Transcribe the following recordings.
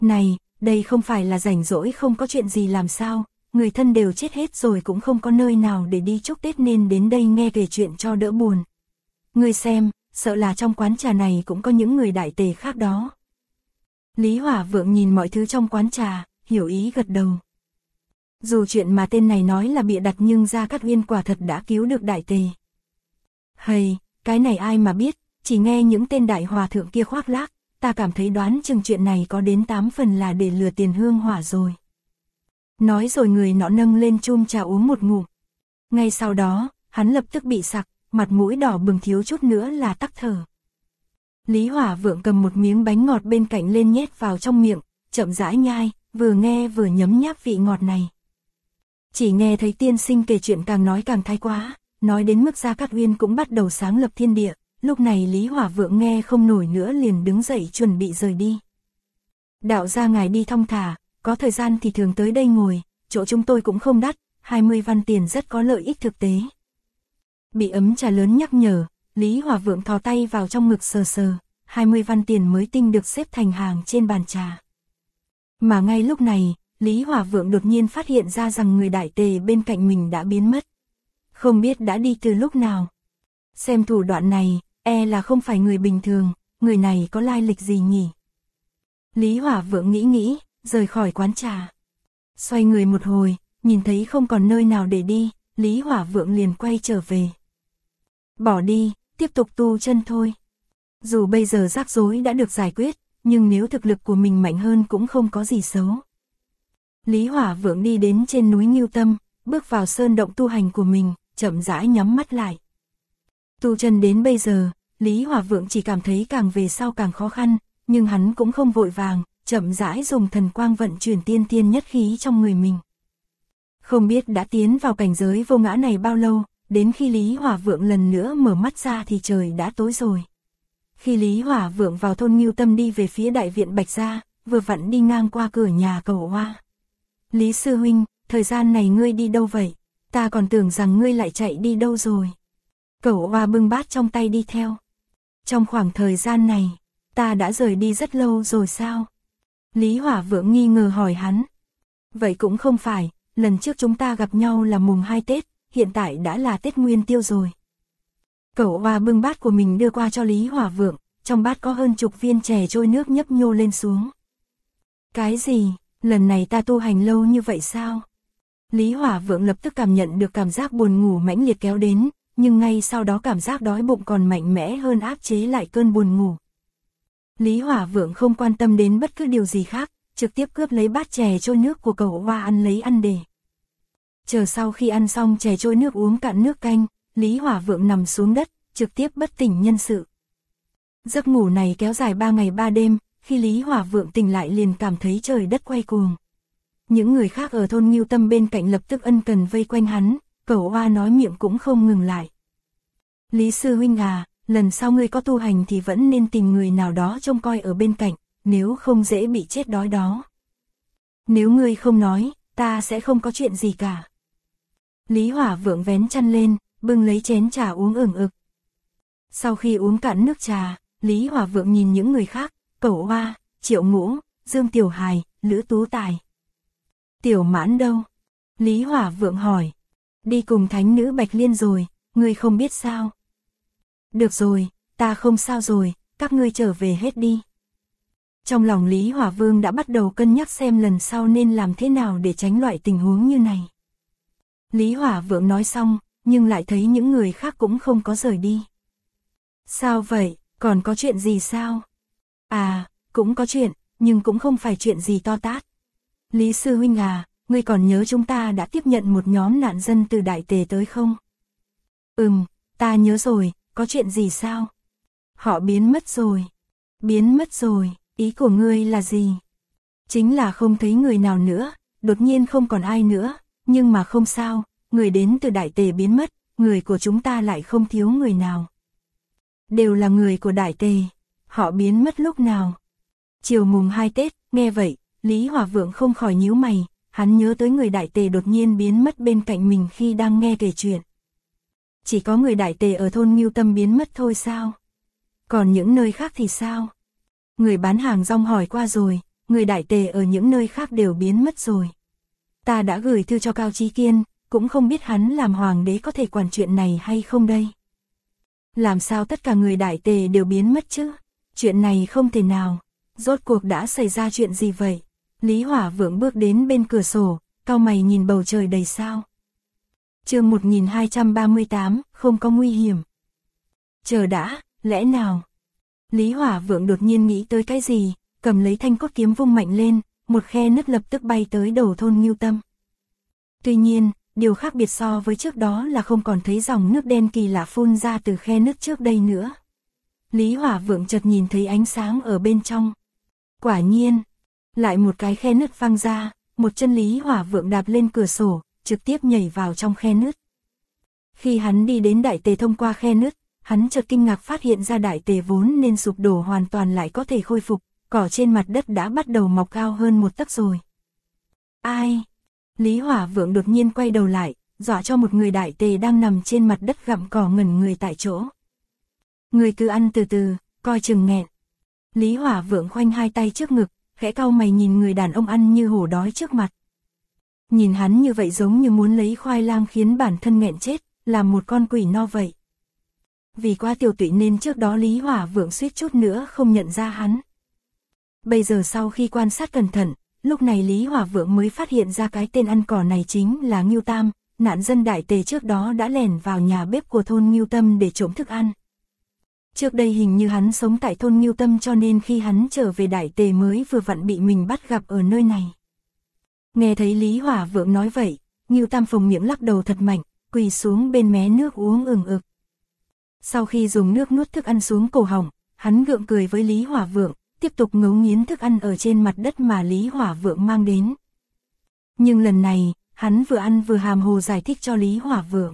Này, đây không phải là rảnh rỗi không có chuyện gì làm sao, người thân đều chết hết rồi cũng không có nơi nào để đi chúc Tết nên đến đây nghe kể chuyện cho đỡ buồn. Ngươi xem, sợ là trong quán trà này cũng có những người đại tề khác đó. Lý Hỏa Vượng nhìn mọi thứ trong quán trà, hiểu ý gật đầu. Dù chuyện mà tên này nói là bịa đặt nhưng Gia Cát Uyên quả thật đã cứu được đại tề. Hầy, cái này ai mà biết, chỉ nghe những tên đại hòa thượng kia khoác lác, ta cảm thấy đoán chừng chuyện này có đến 8 phần là để lừa tiền hương hỏa rồi. Nói rồi người nọ nâng lên chum trà uống một ngụm. Ngay sau đó, hắn lập tức bị sặc, mặt mũi đỏ bừng thiếu chút nữa là tắc thở. Lý Hỏa Vượng cầm một miếng bánh ngọt bên cạnh lên nhét vào trong miệng, chậm rãi nhai, vừa nghe vừa nhấm nháp vị ngọt này. Chỉ nghe thấy tiên sinh kể chuyện càng nói càng thái quá, nói đến mức Gia Cát Uyên cũng bắt đầu sáng lập thiên địa, lúc này Lý Hỏa Vượng nghe không nổi nữa liền đứng dậy chuẩn bị rời đi. Đạo gia ngài đi thong thả, có thời gian thì thường tới đây ngồi, chỗ chúng tôi cũng không đắt, 20 văn tiền rất có lợi ích thực tế. Bị ấm trà lớn nhắc nhở, Lý Hỏa Vượng thò tay vào trong ngực sờ sờ, 20 văn tiền mới tinh được xếp thành hàng trên bàn trà. Mà ngay lúc này, Lý Hỏa Vượng đột nhiên phát hiện ra rằng người đại tề bên cạnh mình đã biến mất. Không biết đã đi từ lúc nào. Xem thủ đoạn này, e là không phải người bình thường, người này có lai lịch gì nhỉ? Lý Hỏa Vượng nghĩ, rời khỏi quán trà. Xoay người một hồi, nhìn thấy không còn nơi nào để đi, Lý Hỏa Vượng liền quay trở về. Bỏ đi, tiếp tục tu chân thôi. Dù bây giờ rắc rối đã được giải quyết, nhưng nếu thực lực của mình mạnh hơn cũng không có gì xấu. Lý Hỏa Vượng đi đến trên núi Ngưu Tâm, bước vào sơn động tu hành của mình, chậm rãi nhắm mắt lại. Tu chân đến bây giờ, Lý Hỏa Vượng chỉ cảm thấy càng về sau càng khó khăn, nhưng hắn cũng không vội vàng, chậm rãi dùng thần quang vận chuyển tiên tiên nhất khí trong người mình. Không biết đã tiến vào cảnh giới vô ngã này bao lâu, đến khi Lý Hỏa Vượng lần nữa mở mắt ra thì trời đã tối rồi. Khi Lý Hỏa Vượng vào thôn Ngưu Tâm đi về phía đại viện Bạch Gia, vừa vặn đi ngang qua cửa nhà Cẩu Hoa. Lý sư huynh, thời gian này ngươi đi đâu vậy? Ta còn tưởng rằng ngươi lại chạy đi đâu rồi. Cẩu Hoa bưng bát trong tay đi theo. Trong khoảng thời gian này, ta đã rời đi rất lâu rồi sao? Lý Hỏa Vượng nghi ngờ hỏi hắn. Vậy cũng không phải, lần trước chúng ta gặp nhau là mùng 2 Tết, hiện tại đã là Tết Nguyên Tiêu rồi. Cẩu Hoa bưng bát của mình đưa qua cho Lý Hỏa Vượng, trong bát có hơn chục viên chè trôi nước nhấp nhô lên xuống. Cái gì, lần này ta tu hành lâu như vậy sao? Lý Hỏa Vượng lập tức cảm nhận được cảm giác buồn ngủ mãnh liệt kéo đến, nhưng ngay sau đó cảm giác đói bụng còn mạnh mẽ hơn áp chế lại cơn buồn ngủ. Lý Hỏa Vượng không quan tâm đến bất cứ điều gì khác, trực tiếp cướp lấy bát chè trôi nước của Cẩu Hoa ăn lấy ăn để. Chờ sau khi ăn xong chè trôi nước uống cạn nước canh, Lý Hỏa Vượng nằm xuống đất, trực tiếp bất tỉnh nhân sự. Giấc ngủ này kéo dài 3 ngày 3 đêm, khi Lý Hỏa Vượng tỉnh lại liền cảm thấy trời đất quay cuồng. Những người khác ở thôn Ngưu Tâm bên cạnh lập tức ân cần vây quanh hắn, Cẩu Hoa nói miệng cũng không ngừng lại. Lý sư huynh à, lần sau ngươi có tu hành thì vẫn nên tìm người nào đó trông coi ở bên cạnh, nếu không dễ bị chết đói đó. Nếu ngươi không nói, ta sẽ không có chuyện gì cả. Lý Hỏa Vượng vén chăn lên, bưng lấy chén trà uống ửng ực. Sau khi uống cạn nước trà, Lý Hỏa Vượng nhìn những người khác, Cẩu Hoa, Triệu Ngũ, Dương Tiểu Hài, Lữ Tú Tài. Tiểu Mãn đâu? Lý Hỏa Vượng hỏi. Đi cùng thánh nữ Bạch Liên rồi, ngươi không biết sao? Được rồi, ta không sao rồi, các ngươi trở về hết đi. Trong lòng Lý Hỏa Vương đã bắt đầu cân nhắc xem lần sau nên làm thế nào để tránh loại tình huống như này. Lý Hỏa Vượng nói xong, nhưng lại thấy những người khác cũng không có rời đi. Sao vậy, còn có chuyện gì sao? À, cũng có chuyện, nhưng cũng không phải chuyện gì to tát. Lý sư huynh à, ngươi còn nhớ chúng ta đã tiếp nhận một nhóm nạn dân từ Đại Tề tới không? Ta nhớ rồi, có chuyện gì sao? Họ biến mất rồi. Biến mất rồi, ý của ngươi là gì? Chính là không thấy người nào nữa, đột nhiên không còn ai nữa, nhưng mà không sao, người đến từ Đại Tề biến mất, người của chúng ta lại không thiếu người nào. Đều là người của Đại Tề, họ biến mất lúc nào? Chiều mùng 2 Tết, nghe vậy, Lý Hỏa Vượng không khỏi nhíu mày, hắn nhớ tới người Đại Tề đột nhiên biến mất bên cạnh mình khi đang nghe kể chuyện. Chỉ có người Đại Tề ở thôn Ngưu Tâm biến mất thôi sao? Còn những nơi khác thì sao? Người bán hàng rong hỏi qua rồi, người đại tề ở những nơi khác đều biến mất rồi. Ta đã gửi thư cho Cao Chí Kiên, cũng không biết hắn làm hoàng đế có thể quản chuyện này hay không đây. Làm sao tất cả người đại tề đều biến mất chứ? Chuyện này không thể nào. Rốt cuộc đã xảy ra chuyện gì vậy? Lý Hỏa Vượng bước đến bên cửa sổ, cau mày nhìn bầu trời đầy sao. Chương 1238, không có nguy hiểm. Chờ đã, lẽ nào? Lý Hỏa Vượng đột nhiên nghĩ tới cái gì, cầm lấy thanh cốt kiếm vung mạnh lên, một khe nứt lập tức bay tới đầu thôn Ngưu Tâm. Tuy nhiên, điều khác biệt so với trước đó là không còn thấy dòng nước đen kỳ lạ phun ra từ khe nứt trước đây nữa. Lý Hỏa Vượng chợt nhìn thấy ánh sáng ở bên trong. Quả nhiên, lại một cái khe nứt văng ra, một chân Lý Hỏa Vượng đạp lên cửa sổ, trực tiếp nhảy vào trong khe nứt. Khi hắn đi đến đại tề thông qua khe nứt, hắn chợt kinh ngạc phát hiện ra đại tề vốn nên sụp đổ hoàn toàn lại có thể khôi phục, cỏ trên mặt đất đã bắt đầu mọc cao hơn một tấc rồi. Ai? Lý Hỏa Vượng đột nhiên quay đầu lại, dọa cho một người đại tề đang nằm trên mặt đất gặm cỏ ngẩn người tại chỗ. Người cứ ăn từ từ, coi chừng nghẹn. Lý Hỏa Vượng khoanh hai tay trước ngực, khẽ cau mày nhìn người đàn ông ăn như hổ đói trước mặt. Nhìn hắn như vậy giống như muốn lấy khoai lang khiến bản thân nghẹn chết, làm một con quỷ no vậy. Vì quá tiểu tụy nên trước đó Lý Hỏa Vượng suýt chút nữa không nhận ra hắn. Bây giờ sau khi quan sát cẩn thận, lúc này Lý Hỏa Vượng mới phát hiện ra cái tên ăn cỏ này chính là Ngưu Tam, nạn dân đại tề trước đó đã lẻn vào nhà bếp của thôn Ngưu Tâm để trộm thức ăn. Trước đây hình như hắn sống tại thôn Ngưu Tâm cho nên khi hắn trở về đại tề mới vừa vặn bị mình bắt gặp ở nơi này. Nghe thấy Lý Hỏa Vượng nói vậy, Ngưu Tam phồng miệng lắc đầu thật mạnh, quỳ xuống bên mé nước uống ừng ực. Sau khi dùng nước nuốt thức ăn xuống cổ họng, hắn gượng cười với Lý Hỏa Vượng, tiếp tục ngấu nghiến thức ăn ở trên mặt đất mà Lý Hỏa Vượng mang đến. Nhưng lần này, hắn vừa ăn vừa hàm hồ giải thích cho Lý Hỏa Vượng.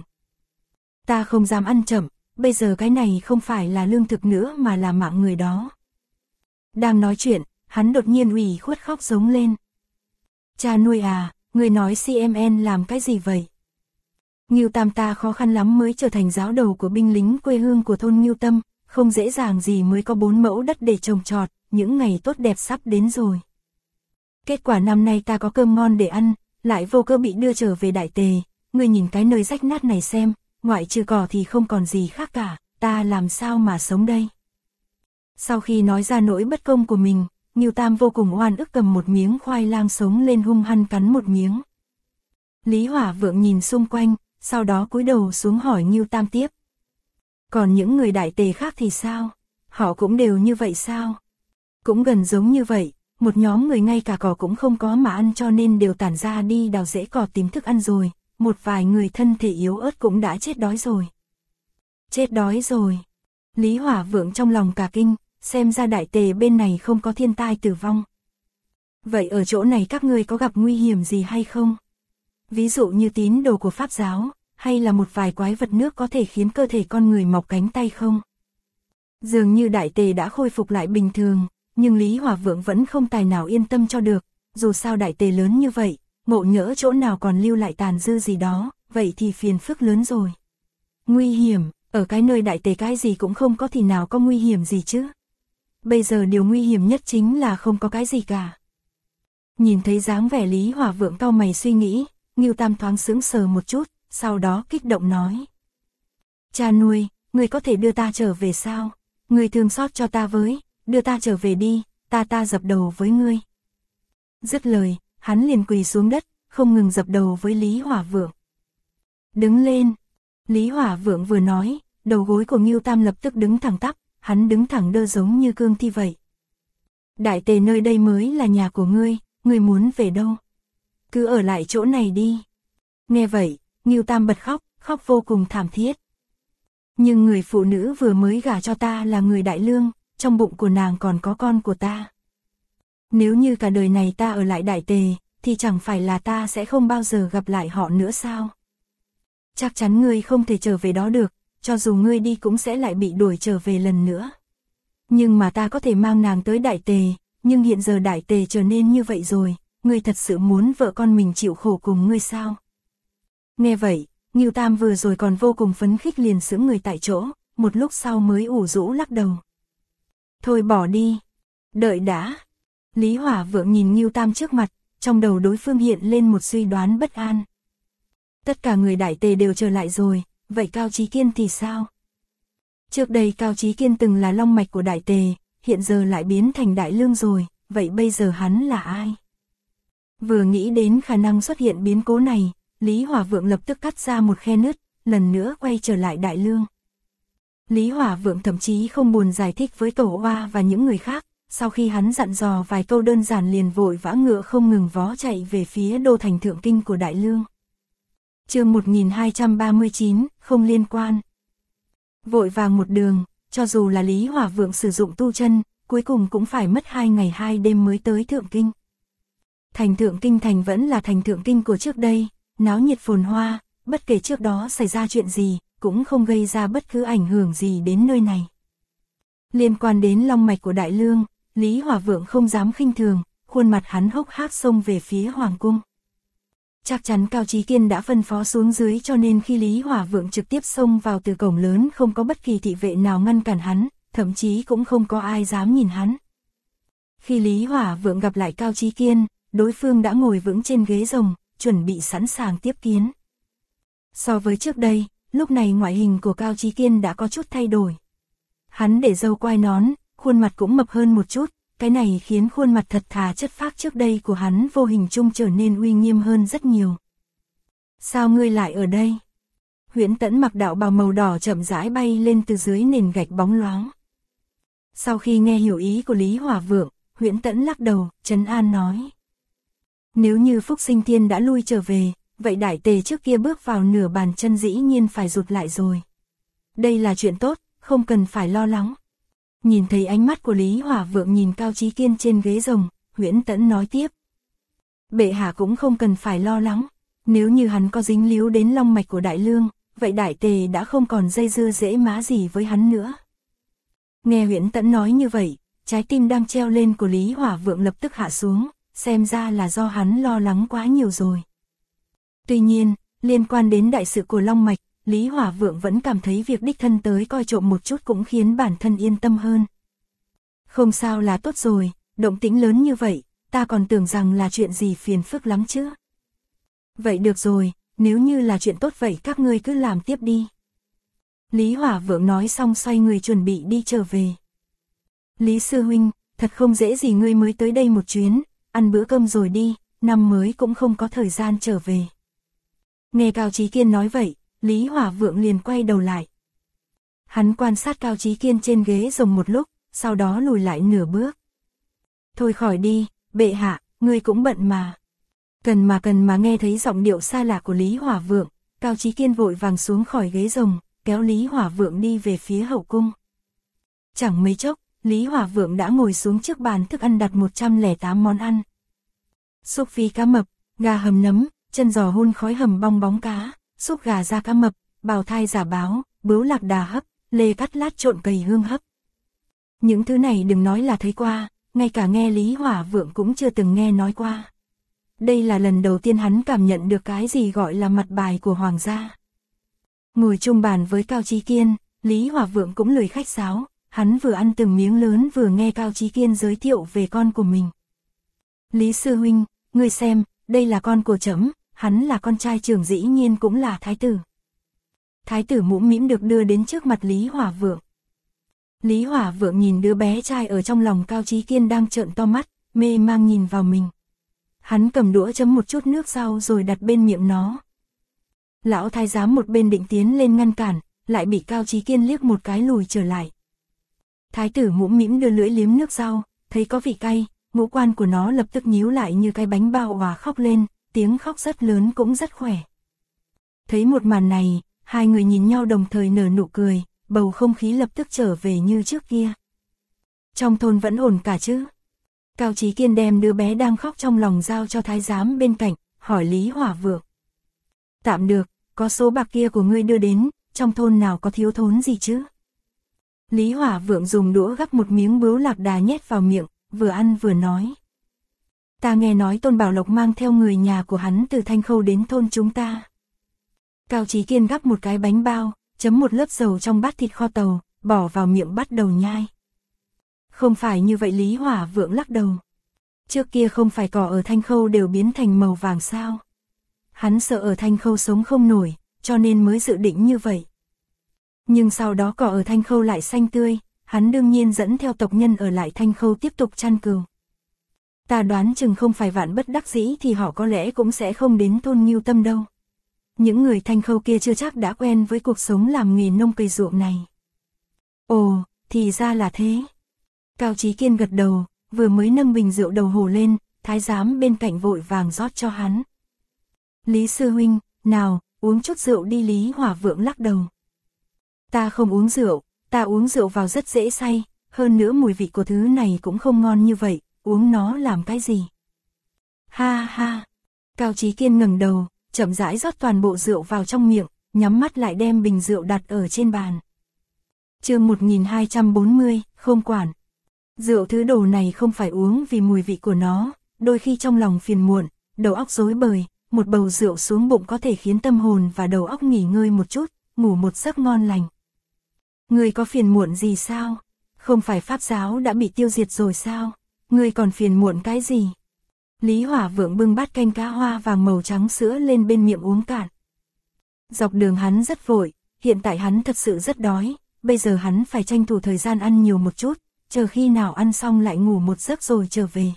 Ta không dám ăn chậm, bây giờ cái này không phải là lương thực nữa mà là mạng người đó. Đang nói chuyện, hắn đột nhiên ủy khuất khóc giống lên. Cha nuôi à, người nói CMN làm cái gì vậy? Ngưu Tam ta khó khăn lắm mới trở thành giáo đầu của binh lính quê hương của thôn Ngưu Tâm, không dễ dàng gì mới có 4 mẫu đất để trồng trọt, những ngày tốt đẹp sắp đến rồi. Kết quả năm nay ta có cơm ngon để ăn, lại vô cớ bị đưa trở về đại tề, ngươi nhìn cái nơi rách nát này xem, ngoại trừ cỏ thì không còn gì khác cả, ta làm sao mà sống đây? Sau khi nói ra nỗi bất công của mình, Ngưu Tam vô cùng oan ức cầm một miếng khoai lang sống lên hung hăng cắn một miếng. Lý Hỏa Vượng nhìn xung quanh, sau đó cúi đầu xuống hỏi Ngưu Tam tiếp. Còn những người đại tề khác thì sao? Họ cũng đều như vậy sao? Cũng gần giống như vậy, một nhóm người ngay cả cỏ cũng không có mà ăn cho nên đều tản ra đi đào rễ cỏ tìm thức ăn rồi, một vài người thân thể yếu ớt cũng đã chết đói rồi. Chết đói rồi. Lý Hỏa Vượng trong lòng cả kinh, xem ra đại tề bên này không có thiên tai tử vong. Vậy ở chỗ này các ngươi có gặp nguy hiểm gì hay không? Ví dụ như tín đồ của Pháp giáo, hay là một vài quái vật nước có thể khiến cơ thể con người mọc cánh tay không? Dường như đại tề đã khôi phục lại bình thường, nhưng Lý Hỏa Vượng vẫn không tài nào yên tâm cho được, dù sao đại tề lớn như vậy, ngộ nhỡ chỗ nào còn lưu lại tàn dư gì đó, vậy thì phiền phức lớn rồi. Nguy hiểm, ở cái nơi đại tề cái gì cũng không có thì nào có nguy hiểm gì chứ? Bây giờ điều nguy hiểm nhất chính là không có cái gì cả. Nhìn thấy dáng vẻ Lý Hỏa Vượng cau mày suy nghĩ, Ngưu Tam thoáng sững sờ một chút, sau đó kích động nói. Cha nuôi, người có thể đưa ta trở về sao? Người thương xót cho ta với, đưa ta trở về đi, ta dập đầu với ngươi. Dứt lời, hắn liền quỳ xuống đất, không ngừng dập đầu với Lý Hỏa Vượng. Đứng lên. Lý Hỏa Vượng vừa nói, đầu gối của Ngưu Tam lập tức đứng thẳng tắp, hắn đứng thẳng đơ giống như cương thi vậy. Đại tề nơi đây mới là nhà của ngươi muốn về đâu? Cứ ở lại chỗ này đi. Nghe vậy, Ngưu Tam bật khóc, khóc vô cùng thảm thiết. Nhưng người phụ nữ vừa mới gả cho ta là người đại lương, trong bụng của nàng còn có con của ta. Nếu như cả đời này ta ở lại đại tề, thì chẳng phải là ta sẽ không bao giờ gặp lại họ nữa sao? Chắc chắn ngươi không thể trở về đó được, cho dù ngươi đi cũng sẽ lại bị đuổi trở về lần nữa. Nhưng mà ta có thể mang nàng tới đại tề, nhưng hiện giờ đại tề trở nên như vậy rồi, ngươi thật sự muốn vợ con mình chịu khổ cùng ngươi sao? Nghe vậy, Ngưu Tam vừa rồi còn vô cùng phấn khích liền sững người tại chỗ, một lúc sau mới ủ rũ lắc đầu. Thôi bỏ đi. Đợi đã. Lý Hỏa Vượng nhìn Ngưu Tam trước mặt, trong đầu đối phương hiện lên một suy đoán bất an. Tất cả người Đại Tề đều trở lại rồi, vậy Cao Chí Kiên thì sao? Trước đây Cao Chí Kiên từng là long mạch của Đại Tề, hiện giờ lại biến thành Đại Lương rồi, vậy bây giờ hắn là ai? Vừa nghĩ đến khả năng xuất hiện biến cố này, Lý Hỏa Vượng lập tức cắt ra một khe nứt, lần nữa quay trở lại Đại Lương. Lý Hỏa Vượng thậm chí không buồn giải thích với Tổ Oa và những người khác, sau khi hắn dặn dò vài câu đơn giản liền vội vã ngựa không ngừng vó chạy về phía đô thành thượng kinh của Đại Lương. Chương 1239, không liên quan. Vội vàng một đường, cho dù là Lý Hỏa Vượng sử dụng tu chân, cuối cùng cũng phải mất 2 ngày 2 đêm mới tới thượng kinh. Thành thượng kinh thành vẫn là thành thượng kinh của trước đây, náo nhiệt phồn hoa, bất kể trước đó xảy ra chuyện gì, cũng không gây ra bất cứ ảnh hưởng gì đến nơi này. Liên quan đến long mạch của Đại Lương, Lý Hỏa Vượng không dám khinh thường, khuôn mặt hắn hốc hác xông về phía hoàng cung. Chắc chắn Cao Chí Kiên đã phân phó xuống dưới cho nên khi Lý Hỏa Vượng trực tiếp xông vào từ cổng lớn không có bất kỳ thị vệ nào ngăn cản hắn, thậm chí cũng không có ai dám nhìn hắn. Khi Lý Hỏa Vượng gặp lại Cao Chí Kiên, đối phương đã ngồi vững trên ghế rồng, chuẩn bị sẵn sàng tiếp kiến. So với trước đây, lúc này ngoại hình của Cao Chí Kiên đã có chút thay đổi. Hắn để râu quai nón, khuôn mặt cũng mập hơn một chút, cái này khiến khuôn mặt thật thà chất phác trước đây của hắn vô hình chung trở nên uy nghiêm hơn rất nhiều. Sao ngươi lại ở đây? Huyễn Tẫn mặc đạo bào màu đỏ chậm rãi bay lên từ dưới nền gạch bóng loáng. Sau khi nghe hiểu ý của Lý Hỏa Vượng, Huyễn Tẫn lắc đầu, trấn an nói. Nếu như Phúc Sinh Thiên đã lui trở về, vậy Đại Tề trước kia bước vào nửa bàn chân dĩ nhiên phải rụt lại rồi. Đây là chuyện tốt, không cần phải lo lắng. Nhìn thấy ánh mắt của Lý Hỏa Vượng nhìn Cao Chí Kiên trên ghế rồng, Huyễn Tẫn nói tiếp. Bệ hạ cũng không cần phải lo lắng, nếu như hắn có dính líu đến long mạch của Đại Lương, vậy Đại Tề đã không còn dây dưa dễ má gì với hắn nữa. Nghe Huyễn Tẫn nói như vậy, trái tim đang treo lên của Lý Hỏa Vượng lập tức hạ xuống, xem ra là do hắn lo lắng quá nhiều rồi. Tuy nhiên, liên quan đến đại sự của long mạch, Lý Hỏa Vượng vẫn cảm thấy việc đích thân tới coi trộm một chút cũng khiến bản thân yên tâm hơn. Không sao là tốt rồi, động tĩnh lớn như vậy, ta còn tưởng rằng là chuyện gì phiền phức lắm chứ. Vậy được rồi, nếu như là chuyện tốt vậy các ngươi cứ làm tiếp đi. Lý Hỏa Vượng nói xong xoay người chuẩn bị đi trở về. Lý sư huynh, thật không dễ gì ngươi mới tới đây một chuyến, ăn bữa cơm rồi đi, năm mới cũng không có thời gian trở về. Nghe Cao Chí Kiên nói vậy, Lý Hỏa Vượng liền quay đầu lại. Hắn quan sát Cao Chí Kiên trên ghế rồng một lúc, sau đó lùi lại nửa bước. Thôi khỏi đi, bệ hạ, ngươi cũng bận mà. Cần mà nghe thấy giọng điệu xa lạ của Lý Hỏa Vượng, Cao Chí Kiên vội vàng xuống khỏi ghế rồng, kéo Lý Hỏa Vượng đi về phía hậu cung. Chẳng mấy chốc, Lý Hỏa Vượng đã ngồi xuống trước bàn thức ăn đặt 108 món ăn. Súp phi cá mập, gà hầm nấm, chân giò hun khói hầm bong bóng cá, súp gà da cá mập, bào thai giả báo, bướu lạc đà hấp, lê cắt lát trộn cầy hương hấp. Những thứ này đừng nói là thấy qua, ngay cả nghe Lý Hỏa Vượng cũng chưa từng nghe nói qua. Đây là lần đầu tiên hắn cảm nhận được cái gì gọi là mặt bài của hoàng gia. Ngồi chung bàn với Cao Chí Kiên, Lý Hỏa Vượng cũng lười khách sáo, hắn vừa ăn từng miếng lớn vừa nghe Cao Chí Kiên giới thiệu về con của mình. Lý sư huynh, ngươi xem, đây là con của trẫm, hắn là con trai trưởng dĩ nhiên cũng là thái tử. Thái tử mũm mĩm được đưa đến trước mặt Lý Hỏa Vượng. Lý Hỏa Vượng nhìn đứa bé trai ở trong lòng Cao Chí Kiên đang trợn to mắt, mê mang nhìn vào mình. Hắn cầm đũa chấm một chút nước sau rồi đặt bên miệng nó. Lão thái giám một bên định tiến lên ngăn cản, lại bị Cao Chí Kiên liếc một cái lùi trở lại. Thái tử mũm mĩm đưa lưỡi liếm nước sau, thấy có vị cay, ngũ quan của nó lập tức nhíu lại như cái bánh bao hòa khóc lên, tiếng khóc rất lớn cũng rất khỏe. Thấy một màn này, hai người nhìn nhau đồng thời nở nụ cười, bầu không khí lập tức trở về như trước kia. Trong thôn vẫn ổn cả chứ? Cao Chí Kiên đem đứa bé đang khóc trong lòng giao cho thái giám bên cạnh, hỏi Lý Hỏa Vượng. Tạm được, có số bạc kia của ngươi đưa đến, trong thôn nào có thiếu thốn gì chứ? Lý Hỏa Vượng dùng đũa gắp một miếng bướu lạc đà nhét vào miệng, vừa ăn vừa nói. Ta nghe nói Tôn Bảo Lộc mang theo người nhà của hắn từ Thanh Khâu đến thôn chúng ta. Cao Chí Kiên gắp một cái bánh bao, chấm một lớp dầu trong bát thịt kho tàu, bỏ vào miệng bắt đầu nhai. Không phải như vậy, Lý Hỏa Vượng lắc đầu. Trước kia không phải cỏ ở Thanh Khâu đều biến thành màu vàng sao? Hắn sợ ở Thanh Khâu sống không nổi, cho nên mới dự định như vậy. Nhưng sau đó cỏ ở Thanh Khâu lại xanh tươi, hắn đương nhiên dẫn theo tộc nhân ở lại Thanh Khâu tiếp tục chăn cừu. Ta đoán chừng không phải vạn bất đắc dĩ thì họ có lẽ cũng sẽ không đến thôn Ngưu Tâm đâu. Những người Thanh Khâu kia chưa chắc đã quen với cuộc sống làm nghề nông cày ruộng này. Ồ, thì ra là thế. Cao Chí Kiên gật đầu, vừa mới nâng bình rượu đầu hồ lên, thái giám bên cạnh vội vàng rót cho hắn. Lý sư huynh, nào, uống chút rượu đi. Lý Hỏa Vượng lắc đầu. Ta không uống rượu, ta uống rượu vào rất dễ say, hơn nữa mùi vị của thứ này cũng không ngon như vậy, uống nó làm cái gì? Ha ha. Cao Chí Kiên ngẩng đầu, chậm rãi rót toàn bộ rượu vào trong miệng, nhắm mắt lại đem bình rượu đặt ở trên bàn. Chương 1240, không quản. Rượu thứ đồ này không phải uống vì mùi vị của nó, đôi khi trong lòng phiền muộn, đầu óc rối bời, một bầu rượu xuống bụng có thể khiến tâm hồn và đầu óc nghỉ ngơi một chút, ngủ một giấc ngon lành. Ngươi có phiền muộn gì sao? Không phải pháp giáo đã bị tiêu diệt rồi sao? Ngươi còn phiền muộn cái gì? Lý Hỏa Vượng bưng bát canh cá hoa vàng màu trắng sữa lên bên miệng uống cạn. Dọc đường hắn rất vội, hiện tại hắn thật sự rất đói, bây giờ hắn phải tranh thủ thời gian ăn nhiều một chút, chờ khi nào ăn xong lại ngủ một giấc rồi trở về.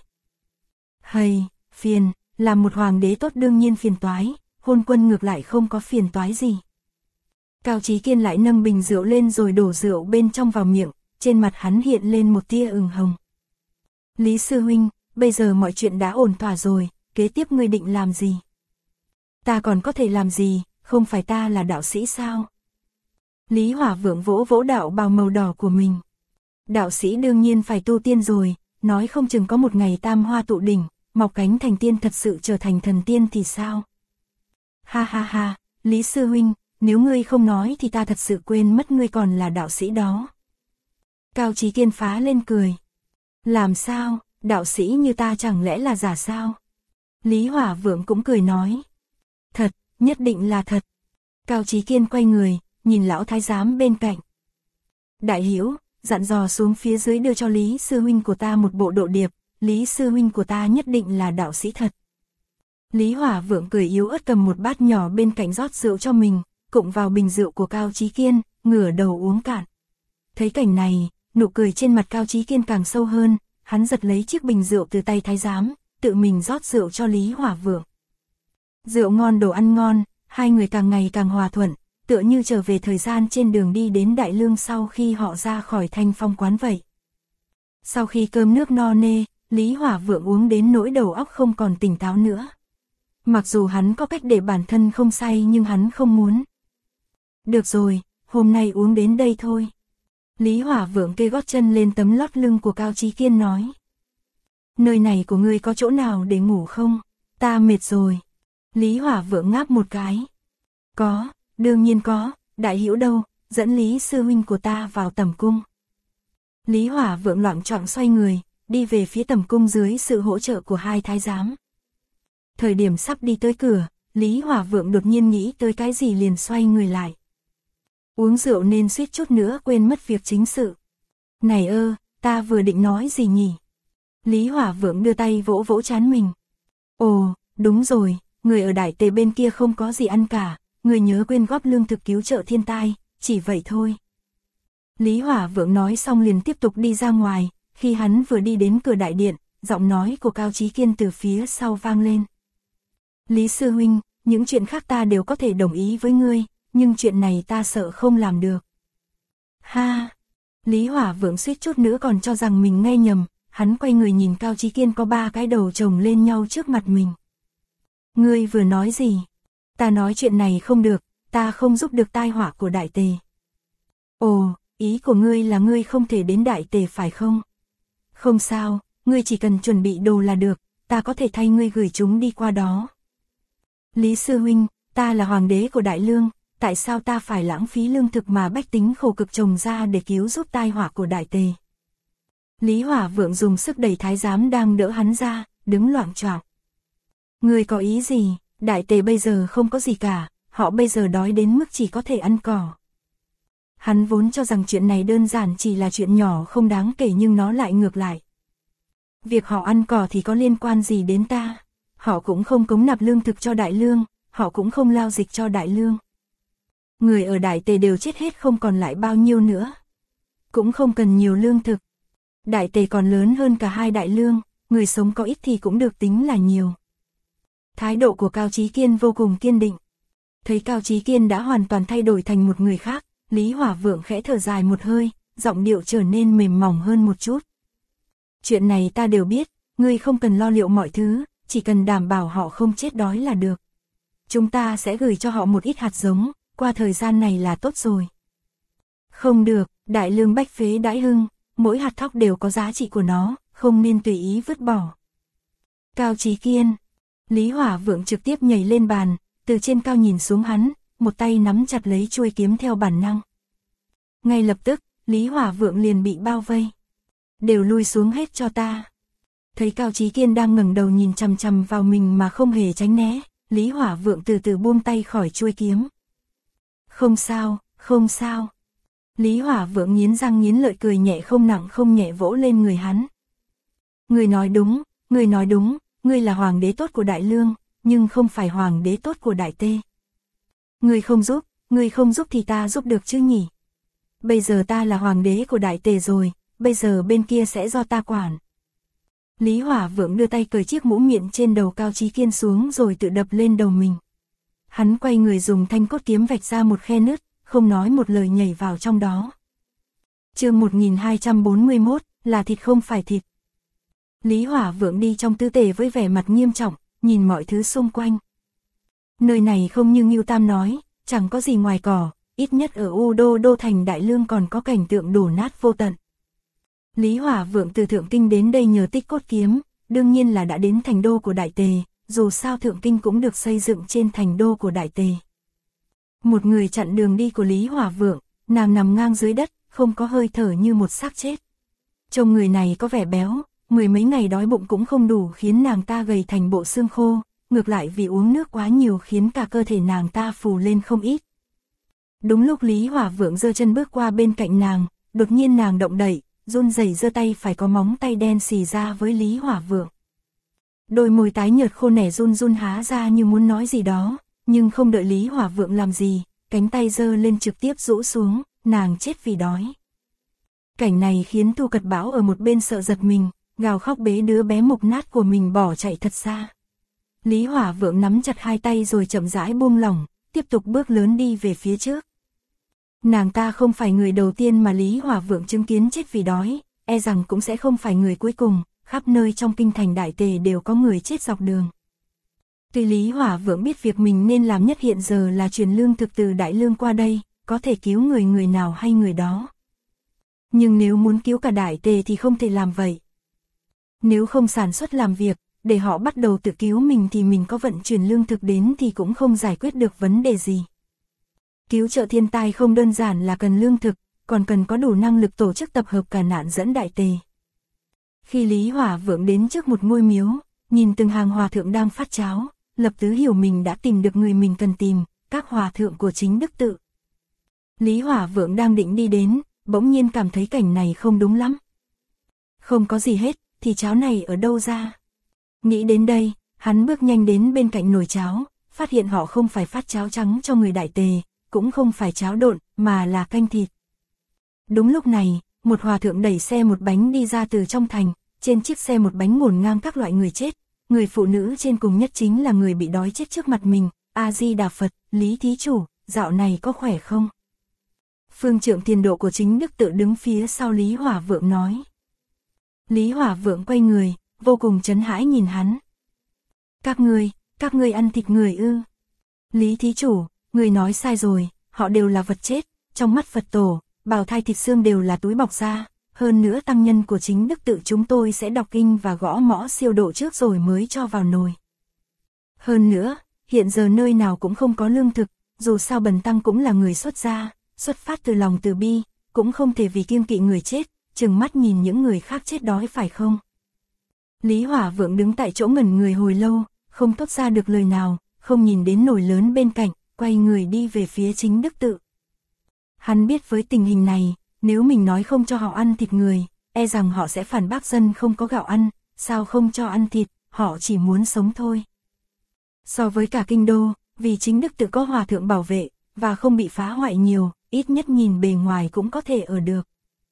Hây, phiền, làm một hoàng đế tốt đương nhiên phiền toái, hôn quân ngược lại không có phiền toái gì. Cao Chí Kiên lại nâng bình rượu lên rồi đổ rượu bên trong vào miệng, trên mặt hắn hiện lên một tia ửng hồng. Lý sư huynh, bây giờ mọi chuyện đã ổn thỏa rồi, kế tiếp ngươi định làm gì? Ta còn có thể làm gì, không phải ta là đạo sĩ sao? Lý Hỏa Vượng vỗ vỗ đạo bào màu đỏ của mình. Đạo sĩ đương nhiên phải tu tiên rồi, nói không chừng có một ngày tam hoa tụ đỉnh, mọc cánh thành tiên thật sự trở thành thần tiên thì sao? Ha ha ha, Lý sư huynh, nếu ngươi không nói thì ta thật sự quên mất ngươi còn là đạo sĩ đó. Cao Chí Kiên phá lên cười. Làm sao, đạo sĩ như ta chẳng lẽ là giả sao? Lý Hỏa Vượng cũng cười nói. Thật, nhất định là thật. Cao Chí Kiên quay người, nhìn lão thái giám bên cạnh. Đại Hữu, dặn dò xuống phía dưới đưa cho Lý sư huynh của ta một bộ độ điệp, Lý sư huynh của ta nhất định là đạo sĩ thật. Lý Hỏa Vượng cười yếu ớt cầm một bát nhỏ bên cạnh rót rượu cho mình, cụng vào bình rượu của Cao Chí Kiên, ngửa đầu uống cạn. Thấy cảnh này, nụ cười trên mặt Cao Chí Kiên càng sâu hơn, hắn giật lấy chiếc bình rượu từ tay thái giám, tự mình rót rượu cho Lý Hỏa Vượng. Rượu ngon đồ ăn ngon, hai người càng ngày càng hòa thuận, tựa như trở về thời gian trên đường đi đến Đại Lương sau khi họ ra khỏi Thanh Phong quán vậy. Sau khi cơm nước no nê, Lý Hỏa Vượng uống đến nỗi đầu óc không còn tỉnh táo nữa. Mặc dù hắn có cách để bản thân không say nhưng hắn không muốn. Được rồi, hôm nay uống đến đây thôi. Lý Hỏa Vượng kê gót chân lên tấm lót lưng của Cao Chí Kiên nói. Nơi này của ngươi có chỗ nào để ngủ không? Ta mệt rồi. Lý Hỏa Vượng ngáp một cái. Có, đương nhiên có, Đại Hữu đâu, dẫn Lý sư huynh của ta vào tẩm cung. Lý Hỏa Vượng loạng choạng xoay người, đi về phía tẩm cung dưới sự hỗ trợ của hai thái giám. Thời điểm sắp đi tới cửa, Lý Hỏa Vượng đột nhiên nghĩ tới cái gì liền xoay người lại. Uống rượu nên suýt chút nữa quên mất việc chính sự. Này ơ, ta vừa định nói gì nhỉ? Lý Hỏa Vượng đưa tay vỗ vỗ trán mình. Ồ, đúng rồi, người ở Đại Tề bên kia không có gì ăn cả, người nhớ quyên góp lương thực cứu trợ thiên tai, chỉ vậy thôi. Lý Hỏa Vượng nói xong liền tiếp tục đi ra ngoài, khi hắn vừa đi đến cửa đại điện, giọng nói của Cao Chí Kiên từ phía sau vang lên. Lý sư huynh, những chuyện khác ta đều có thể đồng ý với ngươi, nhưng chuyện này ta sợ không làm được. Ha! Lý Hỏa Vượng suýt chút nữa còn cho rằng mình nghe nhầm, hắn quay người nhìn Cao Chí Kiên có ba cái đầu chồng lên nhau trước mặt mình. Ngươi vừa nói gì? Ta nói chuyện này không được, ta không giúp được tai họa của Đại Tề. Ồ, ý của ngươi là ngươi không thể đến Đại Tề phải không? Không sao, ngươi chỉ cần chuẩn bị đồ là được, ta có thể thay ngươi gửi chúng đi qua đó. Lý sư huynh, ta là hoàng đế của Đại Lương, tại sao ta phải lãng phí lương thực mà bách tính khổ cực trồng ra để cứu giúp tai họa của Đại Tề? Lý Hỏa Vượng dùng sức đẩy thái giám đang đỡ hắn ra, đứng loạng choạng. Ngươi có ý gì? Đại Tề bây giờ không có gì cả, họ bây giờ đói đến mức chỉ có thể ăn cỏ. Hắn vốn cho rằng chuyện này đơn giản chỉ là chuyện nhỏ không đáng kể nhưng nó lại ngược lại. Việc họ ăn cỏ thì có liên quan gì đến ta? Họ cũng không cống nạp lương thực cho Đại Lương, họ cũng không lao dịch cho Đại Lương. Người ở Đại Tề đều chết hết không còn lại bao nhiêu nữa. Cũng không cần nhiều lương thực. Đại Tề còn lớn hơn cả hai Đại Lương, người sống có ít thì cũng được tính là nhiều. Thái độ của Cao Chí Kiên vô cùng kiên định. Thấy Cao Chí Kiên đã hoàn toàn thay đổi thành một người khác, Lý Hỏa Vượng khẽ thở dài một hơi, giọng điệu trở nên mềm mỏng hơn một chút. Chuyện này ta đều biết, ngươi không cần lo liệu mọi thứ, chỉ cần đảm bảo họ không chết đói là được. Chúng ta sẽ gửi cho họ một ít hạt giống, qua thời gian này là tốt rồi. Không được, Đại Lương bách phế đãi hưng, mỗi hạt thóc đều có giá trị của nó, không nên tùy ý vứt bỏ. Cao Chí Kiên, Lý Hỏa Vượng trực tiếp nhảy lên bàn, từ trên cao nhìn xuống hắn, một tay nắm chặt lấy chuôi kiếm theo bản năng. Ngay lập tức, Lý Hỏa Vượng liền bị bao vây. Đều lui xuống hết cho ta. Thấy Cao Chí Kiên đang ngẩng đầu nhìn chằm chằm vào mình mà không hề tránh né, Lý Hỏa Vượng từ từ buông tay khỏi chuôi kiếm. Không sao, không sao. Lý Hỏa Vượng nghiến răng nghiến lợi cười nhẹ không nặng không nhẹ vỗ lên người hắn. Ngươi nói đúng, ngươi nói đúng, ngươi là hoàng đế tốt của Đại Lương, nhưng không phải hoàng đế tốt của Đại Tề. Ngươi không giúp thì ta giúp được chứ nhỉ? Bây giờ ta là hoàng đế của Đại Tề rồi, bây giờ bên kia sẽ do ta quản. Lý Hỏa Vượng đưa tay cởi chiếc mũ miệng trên đầu Cao Chí Kiên xuống rồi tự đập lên đầu mình. Hắn quay người dùng thanh cốt kiếm vạch ra một khe nứt, không nói một lời nhảy vào trong đó. Chương 1241, là thịt không phải thịt. Lý Hỏa Vượng đi trong tư tề với vẻ mặt nghiêm trọng, nhìn mọi thứ xung quanh. Nơi này không như Ngưu Tam nói, chẳng có gì ngoài cỏ, ít nhất ở U Đô thành Đại Lương còn có cảnh tượng đổ nát vô tận. Lý Hỏa Vượng từ Thượng Kinh đến đây nhờ tích cốt kiếm, đương nhiên là đã đến thành đô của Đại Tề, dù sao Thượng Kinh cũng được xây dựng trên thành đô của Đại Tề. Một người chặn đường đi của Lý Hỏa Vượng, nàng nằm ngang dưới đất, không có hơi thở như một xác chết. Trông người này có vẻ béo, mười mấy ngày đói bụng cũng không đủ khiến nàng ta gầy thành bộ xương khô, ngược lại vì uống nước quá nhiều khiến cả cơ thể nàng ta phù lên không ít. Đúng lúc Lý Hỏa Vượng giơ chân bước qua bên cạnh nàng, đột nhiên nàng động đậy, run rẩy giơ tay phải có móng tay đen xì ra với Lý Hỏa Vượng. Đôi môi tái nhợt khô nẻ run run há ra như muốn nói gì đó, nhưng không đợi Lý Hỏa Vượng làm gì, cánh tay giơ lên trực tiếp rũ xuống, nàng chết vì đói. Cảnh này khiến Thu Cật Báo ở một bên sợ giật mình, gào khóc bế đứa bé mục nát của mình bỏ chạy thật xa. Lý Hỏa Vượng nắm chặt hai tay rồi chậm rãi buông lỏng, tiếp tục bước lớn đi về phía trước. Nàng ta không phải người đầu tiên mà Lý Hỏa Vượng chứng kiến chết vì đói, e rằng cũng sẽ không phải người cuối cùng, khắp nơi trong kinh thành Đại Tề đều có người chết dọc đường. Tuy Lý Hỏa Vượng biết việc mình nên làm nhất hiện giờ là truyền lương thực từ Đại Lương qua đây, có thể cứu người nào hay người đó. Nhưng nếu muốn cứu cả Đại Tề thì không thể làm vậy. Nếu không sản xuất làm việc, để họ bắt đầu tự cứu mình thì mình có vận chuyển lương thực đến thì cũng không giải quyết được vấn đề gì. Cứu trợ thiên tai không đơn giản là cần lương thực, còn cần có đủ năng lực tổ chức tập hợp cả nạn dẫn Đại Tề. Khi Lý Hỏa Vượng đến trước một ngôi miếu, nhìn từng hàng hòa thượng đang phát cháo, lập tức hiểu mình đã tìm được người mình cần tìm, các hòa thượng của Chính Đức Tự. Lý Hỏa Vượng đang định đi đến, bỗng nhiên cảm thấy cảnh này không đúng lắm. Không có gì hết, thì cháo này ở đâu ra? Nghĩ đến đây, hắn bước nhanh đến bên cạnh nồi cháo, phát hiện họ không phải phát cháo trắng cho người Đại Tề, cũng không phải cháo độn, mà là canh thịt. Đúng lúc này, một hòa thượng đẩy xe một bánh đi ra từ trong thành, trên chiếc xe một bánh ngổn ngang các loại người chết, người phụ nữ trên cùng nhất chính là người bị đói chết trước mặt mình. A Di Đà Phật, Lý thí chủ, dạo này có khỏe không? Phương Trượng Thiền Độ của Chính Đức Tự đứng phía sau Lý Hỏa Vượng nói. Lý Hỏa Vượng quay người, vô cùng chấn hãi nhìn hắn. Các ngươi ăn thịt người ư? Lý thí chủ, người nói sai rồi, họ đều là vật chết, trong mắt Phật tổ, bào thai thịt xương đều là túi bọc da, hơn nữa tăng nhân của Chính Đức Tự chúng tôi sẽ đọc kinh và gõ mõ siêu độ trước rồi mới cho vào nồi. Hơn nữa, hiện giờ nơi nào cũng không có lương thực, dù sao Bần tăng cũng là người xuất gia, xuất phát từ lòng từ bi, cũng không thể vì kiêng kỵ người chết, chừng mắt nhìn những người khác chết đói phải không? Lý Hỏa Vượng đứng tại chỗ ngẩn người hồi lâu, không thốt ra được lời nào, không nhìn đến nồi lớn bên cạnh, quay người đi về phía Chính Đức Tự. Hắn biết với tình hình này, nếu mình nói không cho họ ăn thịt người, e rằng họ sẽ phản bác dân không có gạo ăn, sao không cho ăn thịt, họ chỉ muốn sống thôi. So với cả kinh đô, vì chính đức tự có hòa thượng bảo vệ, và không bị phá hoại nhiều, ít nhất nhìn bề ngoài cũng có thể ở được.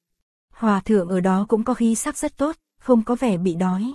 Hòa thượng ở đó cũng có khí sắc rất tốt, không có vẻ bị đói.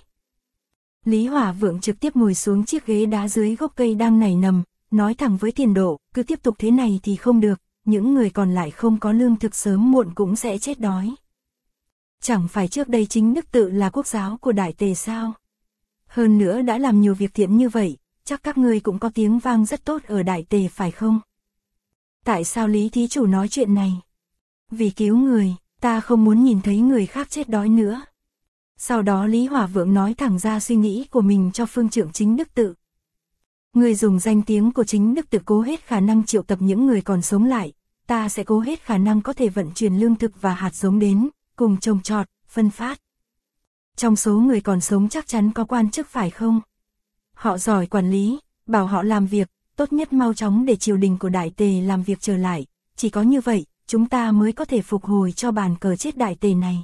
Lý Hỏa Vượng trực tiếp ngồi xuống chiếc ghế đá dưới gốc cây đang nảy nầm, nói thẳng với Tiền Độ, cứ tiếp tục thế này thì không được, những người còn lại không có lương thực sớm muộn cũng sẽ chết đói. Chẳng phải trước đây chính đức tự là quốc giáo của Đại Tề sao? Hơn nữa đã làm nhiều việc thiện như vậy, chắc các ngươi cũng có tiếng vang rất tốt ở Đại Tề phải không? Tại sao Lý thí chủ nói chuyện này? Vì cứu người, ta không muốn nhìn thấy người khác chết đói nữa. Sau đó Lý Hỏa Vượng nói thẳng ra suy nghĩ của mình cho phương trưởng chính đức tự. Người dùng danh tiếng của chính đức tự cố hết khả năng triệu tập những người còn sống lại, ta sẽ cố hết khả năng có thể vận chuyển lương thực và hạt giống đến, cùng trồng trọt, phân phát. Trong số người còn sống chắc chắn có quan chức phải không? Họ giỏi quản lý, bảo họ làm việc, tốt nhất mau chóng để triều đình của Đại Tề làm việc trở lại, chỉ có như vậy, chúng ta mới có thể phục hồi cho bàn cờ chết Đại Tề này.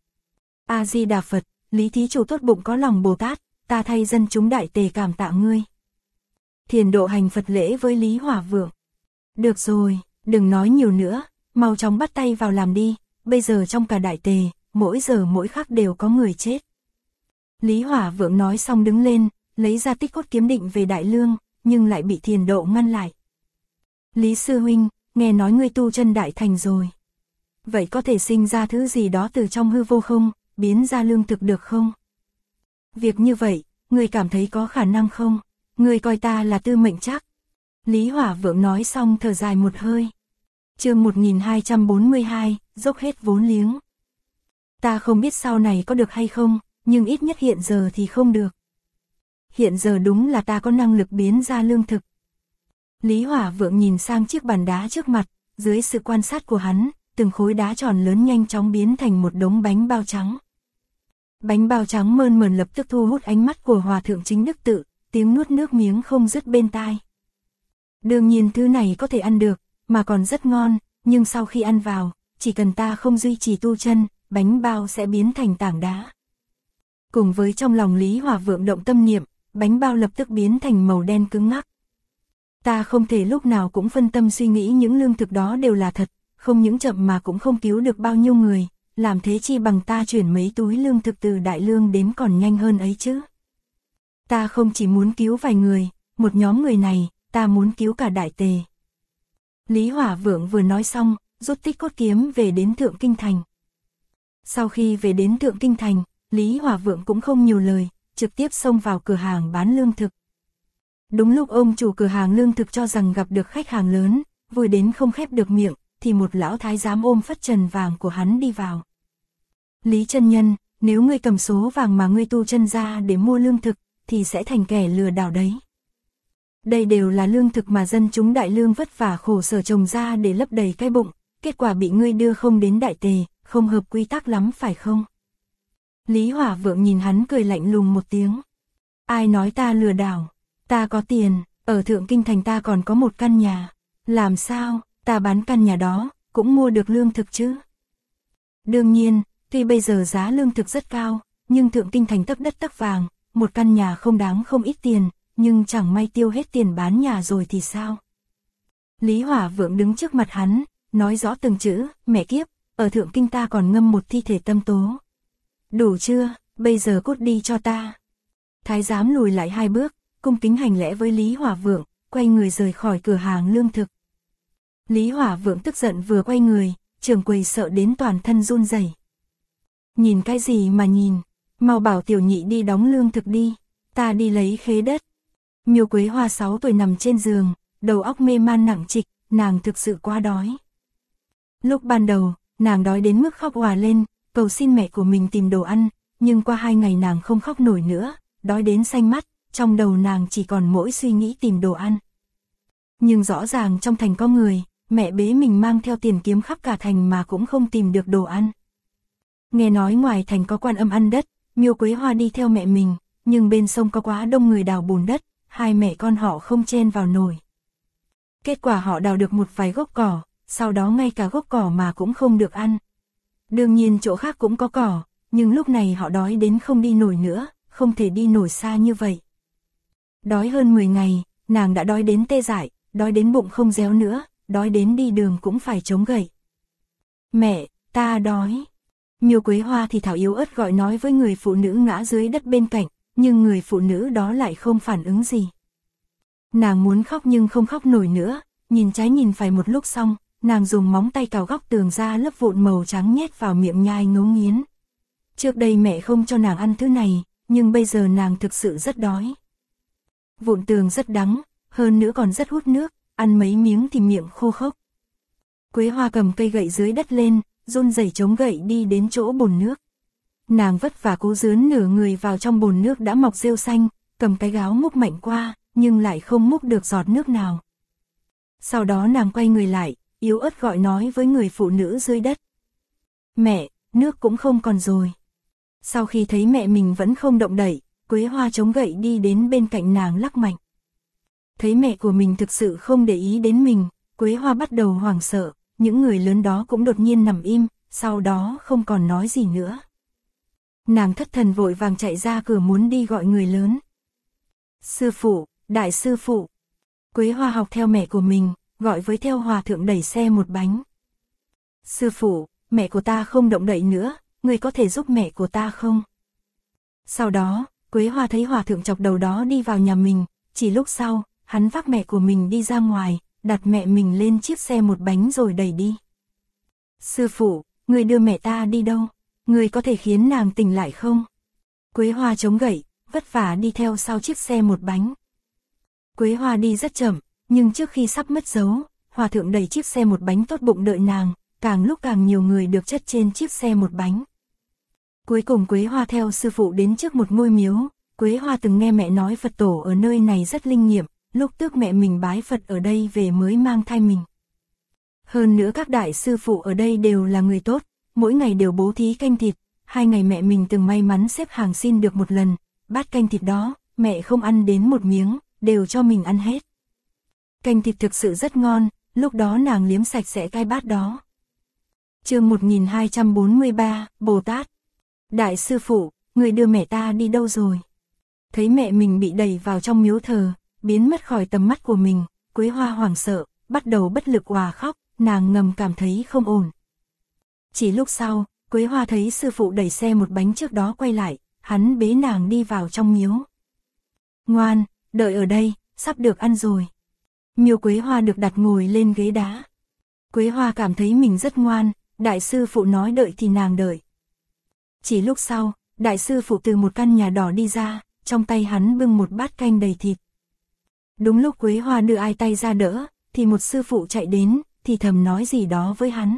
A-di-đà Phật, Lý thí chủ tốt bụng có lòng Bồ Tát, ta thay dân chúng Đại Tề cảm tạ ngươi. Thiền Độ hành Phật lễ với Lý Hỏa Vượng. Được rồi, đừng nói nhiều nữa, mau chóng bắt tay vào làm đi, bây giờ trong cả Đại Tề, mỗi giờ mỗi khắc đều có người chết. Lý Hỏa Vượng nói xong đứng lên, lấy ra Tích Cốt kiếm định về Đại Lương, nhưng lại bị Thiền Độ ngăn lại. Lý sư huynh, nghe nói ngươi tu chân đại thành rồi. Vậy có thể sinh ra thứ gì đó từ trong hư vô không, biến ra lương thực được không? Việc như vậy, ngươi cảm thấy có khả năng không? Ngươi coi ta là tư mệnh chắc. Lý Hỏa Vượng nói xong thở dài một hơi. Chương 1242, dốc hết vốn liếng. Ta không biết sau này có được hay không, nhưng ít nhất hiện giờ thì không được. Hiện giờ đúng là ta có năng lực biến ra lương thực. Lý Hỏa Vượng nhìn sang chiếc bàn đá trước mặt, dưới sự quan sát của hắn, từng khối đá tròn lớn nhanh chóng biến thành một đống bánh bao trắng. Bánh bao trắng mơn mởn lập tức thu hút ánh mắt của Hòa thượng chính đức tự, tiếng nuốt nước miếng không dứt bên tai. Đương nhiên thứ này có thể ăn được, mà còn rất ngon, nhưng sau khi ăn vào, chỉ cần ta không duy trì tu chân, bánh bao sẽ biến thành tảng đá. Cùng với trong lòng Lý Hỏa Vượng động tâm niệm, bánh bao lập tức biến thành màu đen cứng ngắc. Ta không thể lúc nào cũng phân tâm suy nghĩ những lương thực đó đều là thật, không những chậm mà cũng không cứu được bao nhiêu người, làm thế chi bằng ta chuyển mấy túi lương thực từ Đại Lương đến còn nhanh hơn ấy chứ. Ta không chỉ muốn cứu vài người, một nhóm người này, ta muốn cứu cả Đại Tề. Lý Hỏa Vượng vừa nói xong, rút Tích Cốt kiếm về đến Thượng Kinh Thành. Sau khi về đến Thượng Kinh Thành, Lý Hỏa Vượng cũng không nhiều lời, trực tiếp xông vào cửa hàng bán lương thực. Đúng lúc ông chủ cửa hàng lương thực cho rằng gặp được khách hàng lớn, vui đến không khép được miệng, thì một lão thái giám ôm phất trần vàng của hắn đi vào. Lý chân nhân, nếu ngươi cầm số vàng mà ngươi tu chân ra để mua lương thực, thì sẽ thành kẻ lừa đảo đấy. Đây đều là lương thực mà dân chúng Đại Lương vất vả khổ sở trồng ra để lấp đầy cái bụng, kết quả bị ngươi đưa không đến Đại Tề, không hợp quy tắc lắm phải không? Lý Hỏa Vượng nhìn hắn cười lạnh lùng một tiếng. Ai nói ta lừa đảo? Ta có tiền, ở Thượng Kinh Thành ta còn có một căn nhà. Làm sao, ta bán căn nhà đó, cũng mua được lương thực chứ? Đương nhiên, tuy bây giờ giá lương thực rất cao, nhưng Thượng Kinh Thành tấp đất tấp vàng, một căn nhà không đáng không ít tiền, nhưng chẳng may tiêu hết tiền bán nhà rồi thì sao? Lý Hỏa Vượng đứng trước mặt hắn, nói rõ từng chữ, mẹ kiếp, ở Thượng Kinh ta còn ngâm một thi thể tâm tố. Đủ chưa, bây giờ cút đi cho ta. Thái giám lùi lại 2 bước, cung kính hành lễ với Lý Hỏa Vượng, quay người rời khỏi cửa hàng lương thực. Lý Hỏa Vượng tức giận vừa quay người, trưởng quầy sợ đến toàn thân run rẩy. Nhìn cái gì mà nhìn, mau bảo tiểu nhị đi đóng lương thực đi, ta đi lấy khế đất. Miêu Quế Hoa 6 tuổi nằm trên giường, đầu óc mê man nặng trịch, nàng thực sự quá đói. Lúc ban đầu, nàng đói đến mức khóc òa lên, cầu xin mẹ của mình tìm đồ ăn, nhưng qua 2 ngày nàng không khóc nổi nữa, đói đến xanh mắt, trong đầu nàng chỉ còn mỗi suy nghĩ tìm đồ ăn. Nhưng rõ ràng trong thành có người, mẹ bế mình mang theo tiền kiếm khắp cả thành mà cũng không tìm được đồ ăn. Nghe nói ngoài thành có Quan Âm ăn đất, Miêu Quế Hoa đi theo mẹ mình, nhưng bên sông có quá đông người đào bùn đất, hai mẹ con họ không chen vào nổi. Kết quả họ đào được một vài gốc cỏ, sau đó ngay cả gốc cỏ mà cũng không được ăn. Đương nhiên chỗ khác cũng có cỏ, nhưng lúc này họ đói đến không đi nổi nữa, không thể đi nổi xa như vậy. Đói hơn 10 ngày, nàng đã đói đến tê dại, đói đến bụng không réo nữa, đói đến đi đường cũng phải chống gậy. Mẹ, ta đói. Miêu Quế Hoa thì thảo yếu ớt gọi nói với người phụ nữ ngã dưới đất bên cạnh, nhưng người phụ nữ đó lại không phản ứng gì. Nàng muốn khóc nhưng không khóc nổi nữa, nhìn trái nhìn phải một lúc xong, nàng dùng móng tay cào góc tường ra lớp vụn màu trắng nhét vào miệng nhai ngấu nghiến. Trước đây mẹ không cho nàng ăn thứ này, nhưng bây giờ nàng thực sự rất đói. Vụn tường rất đắng, hơn nữa còn rất hút nước, ăn mấy miếng thì miệng khô khốc. Quế Hoa cầm cây gậy dưới đất lên, run rẩy chống gậy đi đến chỗ bồn nước. Nàng vất vả cố dướn nửa người vào trong bồn nước đã mọc rêu xanh, cầm cái gáo múc mạnh qua, nhưng lại không múc được giọt nước nào. Sau đó nàng quay người lại, yếu ớt gọi nói với người phụ nữ dưới đất. Mẹ, nước cũng không còn rồi. Sau khi thấy mẹ mình vẫn không động đậy, Quế Hoa chống gậy đi đến bên cạnh nàng lắc mạnh. Thấy mẹ của mình thực sự không để ý đến mình, Quế Hoa bắt đầu hoảng sợ, những người lớn đó cũng đột nhiên nằm im, sau đó không còn nói gì nữa. Nàng thất thần vội vàng chạy ra cửa muốn đi gọi người lớn. Sư phụ, đại sư phụ. Quế Hoa học theo mẹ của mình, gọi với theo hòa thượng đẩy xe một bánh. Sư phụ, mẹ của ta không động đậy nữa, người có thể giúp mẹ của ta không? Sau đó, Quế Hoa thấy hòa thượng chọc đầu đó đi vào nhà mình, chỉ lúc sau, hắn vác mẹ của mình đi ra ngoài, đặt mẹ mình lên chiếc xe một bánh rồi đẩy đi. Sư phụ, người đưa mẹ ta đi đâu? Người có thể khiến nàng tỉnh lại không? Quế Hoa chống gậy, vất vả đi theo sau chiếc xe một bánh. Quế Hoa đi rất chậm, nhưng trước khi sắp mất dấu, hòa thượng đẩy chiếc xe một bánh tốt bụng đợi nàng, càng lúc càng nhiều người được chất trên chiếc xe một bánh. Cuối cùng Quế Hoa theo sư phụ đến trước một ngôi miếu. Quế Hoa từng nghe mẹ nói Phật tổ ở nơi này rất linh nghiệm, lúc tước mẹ mình bái Phật ở đây về mới mang thai mình. Hơn nữa các đại sư phụ ở đây đều là người tốt, mỗi ngày đều bố thí canh thịt, 2 ngày mẹ mình từng may mắn xếp hàng xin được một lần, bát canh thịt đó, mẹ không ăn đến một miếng, đều cho mình ăn hết. Canh thịt thực sự rất ngon, lúc đó nàng liếm sạch sẽ cái bát đó. Chương 1243, Bồ Tát. Đại sư phụ, người đưa mẹ ta đi đâu rồi? Thấy mẹ mình bị đẩy vào trong miếu thờ, biến mất khỏi tầm mắt của mình, Quế Hoa hoảng sợ, bắt đầu bất lực òa khóc, nàng ngầm cảm thấy không ổn. Chỉ lúc sau, Quế Hoa thấy sư phụ đẩy xe một bánh trước đó quay lại, hắn bế nàng đi vào trong miếu. Ngoan, đợi ở đây, sắp được ăn rồi. Miêu Quế Hoa được đặt ngồi lên ghế đá. Quế Hoa cảm thấy mình rất ngoan, đại sư phụ nói đợi thì nàng đợi. Chỉ lúc sau, đại sư phụ từ một căn nhà đỏ đi ra, trong tay hắn bưng một bát canh đầy thịt. Đúng lúc Quế Hoa đưa ai tay ra đỡ, thì một sư phụ chạy đến, thì thầm nói gì đó với hắn.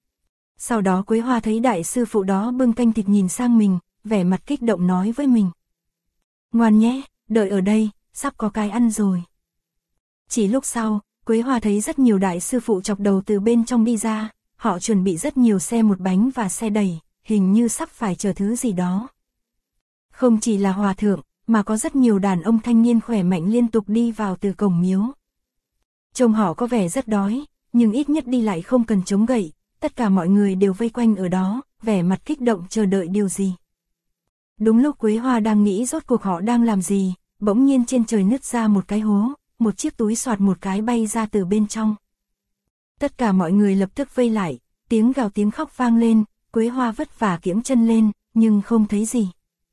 Sau đó Quế Hoa thấy đại sư phụ đó bưng canh thịt nhìn sang mình, vẻ mặt kích động nói với mình. Ngoan nhé, đợi ở đây, sắp có cái ăn rồi. Chỉ lúc sau, Quế Hoa thấy rất nhiều đại sư phụ chọc đầu từ bên trong đi ra, họ chuẩn bị rất nhiều xe một bánh và xe đẩy, hình như sắp phải chờ thứ gì đó. Không chỉ là hòa thượng, mà có rất nhiều đàn ông thanh niên khỏe mạnh liên tục đi vào từ cổng miếu. Trông họ có vẻ rất đói, nhưng ít nhất đi lại không cần chống gậy, tất cả mọi người đều vây quanh ở đó, vẻ mặt kích động chờ đợi điều gì. Đúng lúc Quế Hoa đang nghĩ rốt cuộc họ đang làm gì, bỗng nhiên trên trời nứt ra một cái hố, một chiếc túi xoạt một cái bay ra từ bên trong. Tất cả mọi người lập tức vây lại, tiếng gào tiếng khóc vang lên, Quế Hoa vất vả kiễng chân lên, nhưng không thấy gì.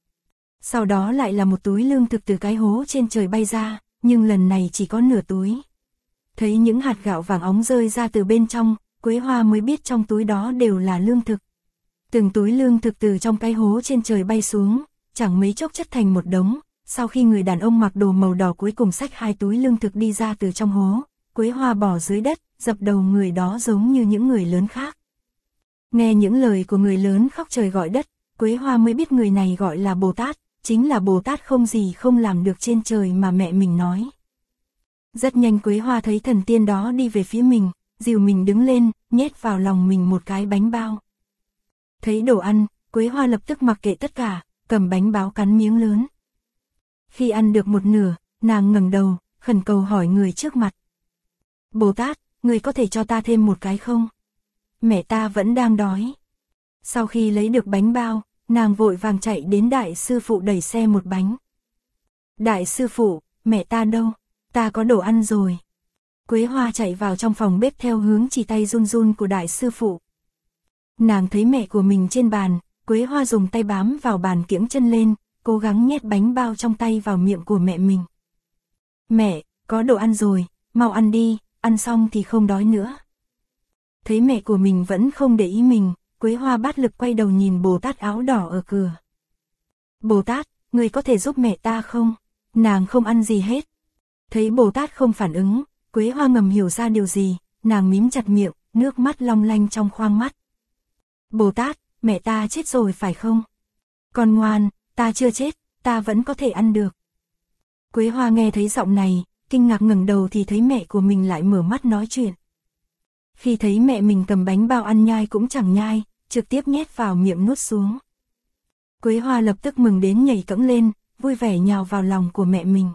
Sau đó lại là một túi lương thực từ cái hố trên trời bay ra, nhưng lần này chỉ có nửa túi. Thấy những hạt gạo vàng óng rơi ra từ bên trong, Quế Hoa mới biết trong túi đó đều là lương thực. Từng túi lương thực từ trong cái hố trên trời bay xuống, chẳng mấy chốc chất thành một đống. Sau khi người đàn ông mặc đồ màu đỏ cuối cùng xách 2 túi lương thực đi ra từ trong hố, Quế Hoa bỏ dưới đất, dập đầu người đó giống như những người lớn khác. Nghe những lời của người lớn khóc trời gọi đất, Quế Hoa mới biết người này gọi là Bồ Tát, chính là Bồ Tát không gì không làm được trên trời mà mẹ mình nói. Rất nhanh Quế Hoa thấy thần tiên đó đi về phía mình, dìu mình đứng lên, nhét vào lòng mình một cái bánh bao. Thấy đồ ăn, Quế Hoa lập tức mặc kệ tất cả, cầm bánh bao cắn miếng lớn. Khi ăn được một nửa, nàng ngẩng đầu, khẩn cầu hỏi người trước mặt. Bồ Tát, người có thể cho ta thêm một cái không? Mẹ ta vẫn đang đói. Sau khi lấy được bánh bao, nàng vội vàng chạy đến đại sư phụ đẩy xe một bánh. Đại sư phụ, mẹ ta đâu? Ta có đồ ăn rồi. Quế Hoa chạy vào trong phòng bếp theo hướng chỉ tay run run của đại sư phụ. Nàng thấy mẹ của mình trên bàn, Quế Hoa dùng tay bám vào bàn kiễng chân lên, cố gắng nhét bánh bao trong tay vào miệng của mẹ mình. Mẹ, có đồ ăn rồi, mau ăn đi, ăn xong thì không đói nữa. Thấy mẹ của mình vẫn không để ý mình, Quế Hoa bát lực quay đầu nhìn Bồ Tát áo đỏ ở cửa. Bồ Tát, người có thể giúp mẹ ta không? Nàng không ăn gì hết. Thấy Bồ Tát không phản ứng, Quế Hoa ngầm hiểu ra điều gì, nàng mím chặt miệng, nước mắt long lanh trong khoang mắt. Bồ Tát, mẹ ta chết rồi phải không? Con ngoan, ta chưa chết, ta vẫn có thể ăn được. Quế Hoa nghe thấy giọng này, kinh ngạc ngẩng đầu thì thấy mẹ của mình lại mở mắt nói chuyện. Khi thấy mẹ mình cầm bánh bao ăn nhai cũng chẳng nhai, trực tiếp nhét vào miệng nuốt xuống. Quế Hoa lập tức mừng đến nhảy cẫng lên, vui vẻ nhào vào lòng của mẹ mình.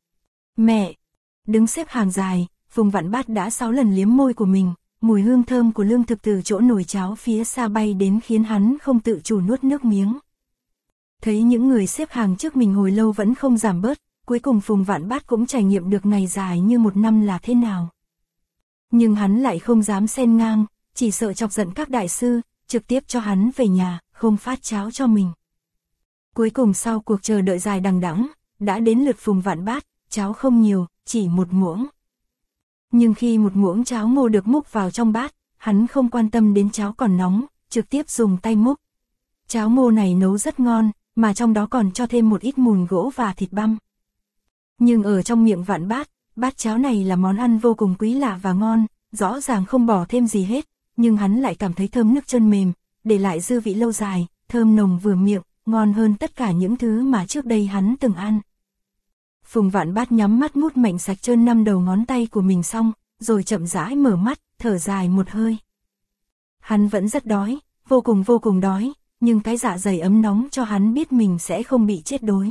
Mẹ! Đứng xếp hàng dài, Phùng Vạn Bát đã 6 lần liếm môi của mình, mùi hương thơm của lương thực từ chỗ nồi cháo phía xa bay đến khiến hắn không tự chủ nuốt nước miếng. Thấy những người xếp hàng trước mình hồi lâu vẫn không giảm bớt, cuối cùng Phùng Vạn Bát cũng trải nghiệm được ngày dài như một năm là thế nào. Nhưng hắn lại không dám xen ngang, chỉ sợ chọc giận các đại sư, trực tiếp cho hắn về nhà, không phát cháo cho mình. Cuối cùng sau cuộc chờ đợi dài đằng đẵng, đã đến lượt Phùng Vạn Bát, cháo không nhiều, chỉ một muỗng. Nhưng khi một muỗng cháo ngô được múc vào trong bát, hắn không quan tâm đến cháo còn nóng, trực tiếp dùng tay múc. Cháo ngô này nấu rất ngon, mà trong đó còn cho thêm một ít mùn gỗ và thịt băm. Nhưng ở trong miệng Vạn Bát, bát cháo này là món ăn vô cùng quý lạ và ngon, rõ ràng không bỏ thêm gì hết, nhưng hắn lại cảm thấy thơm nước chân mềm, để lại dư vị lâu dài, thơm nồng vừa miệng, ngon hơn tất cả những thứ mà trước đây hắn từng ăn. Phùng Vạn Bát nhắm mắt mút mạnh sạch trơn 5 đầu ngón tay của mình xong, rồi chậm rãi mở mắt, thở dài một hơi. Hắn vẫn rất đói, vô cùng đói, nhưng cái dạ dày ấm nóng cho hắn biết mình sẽ không bị chết đói.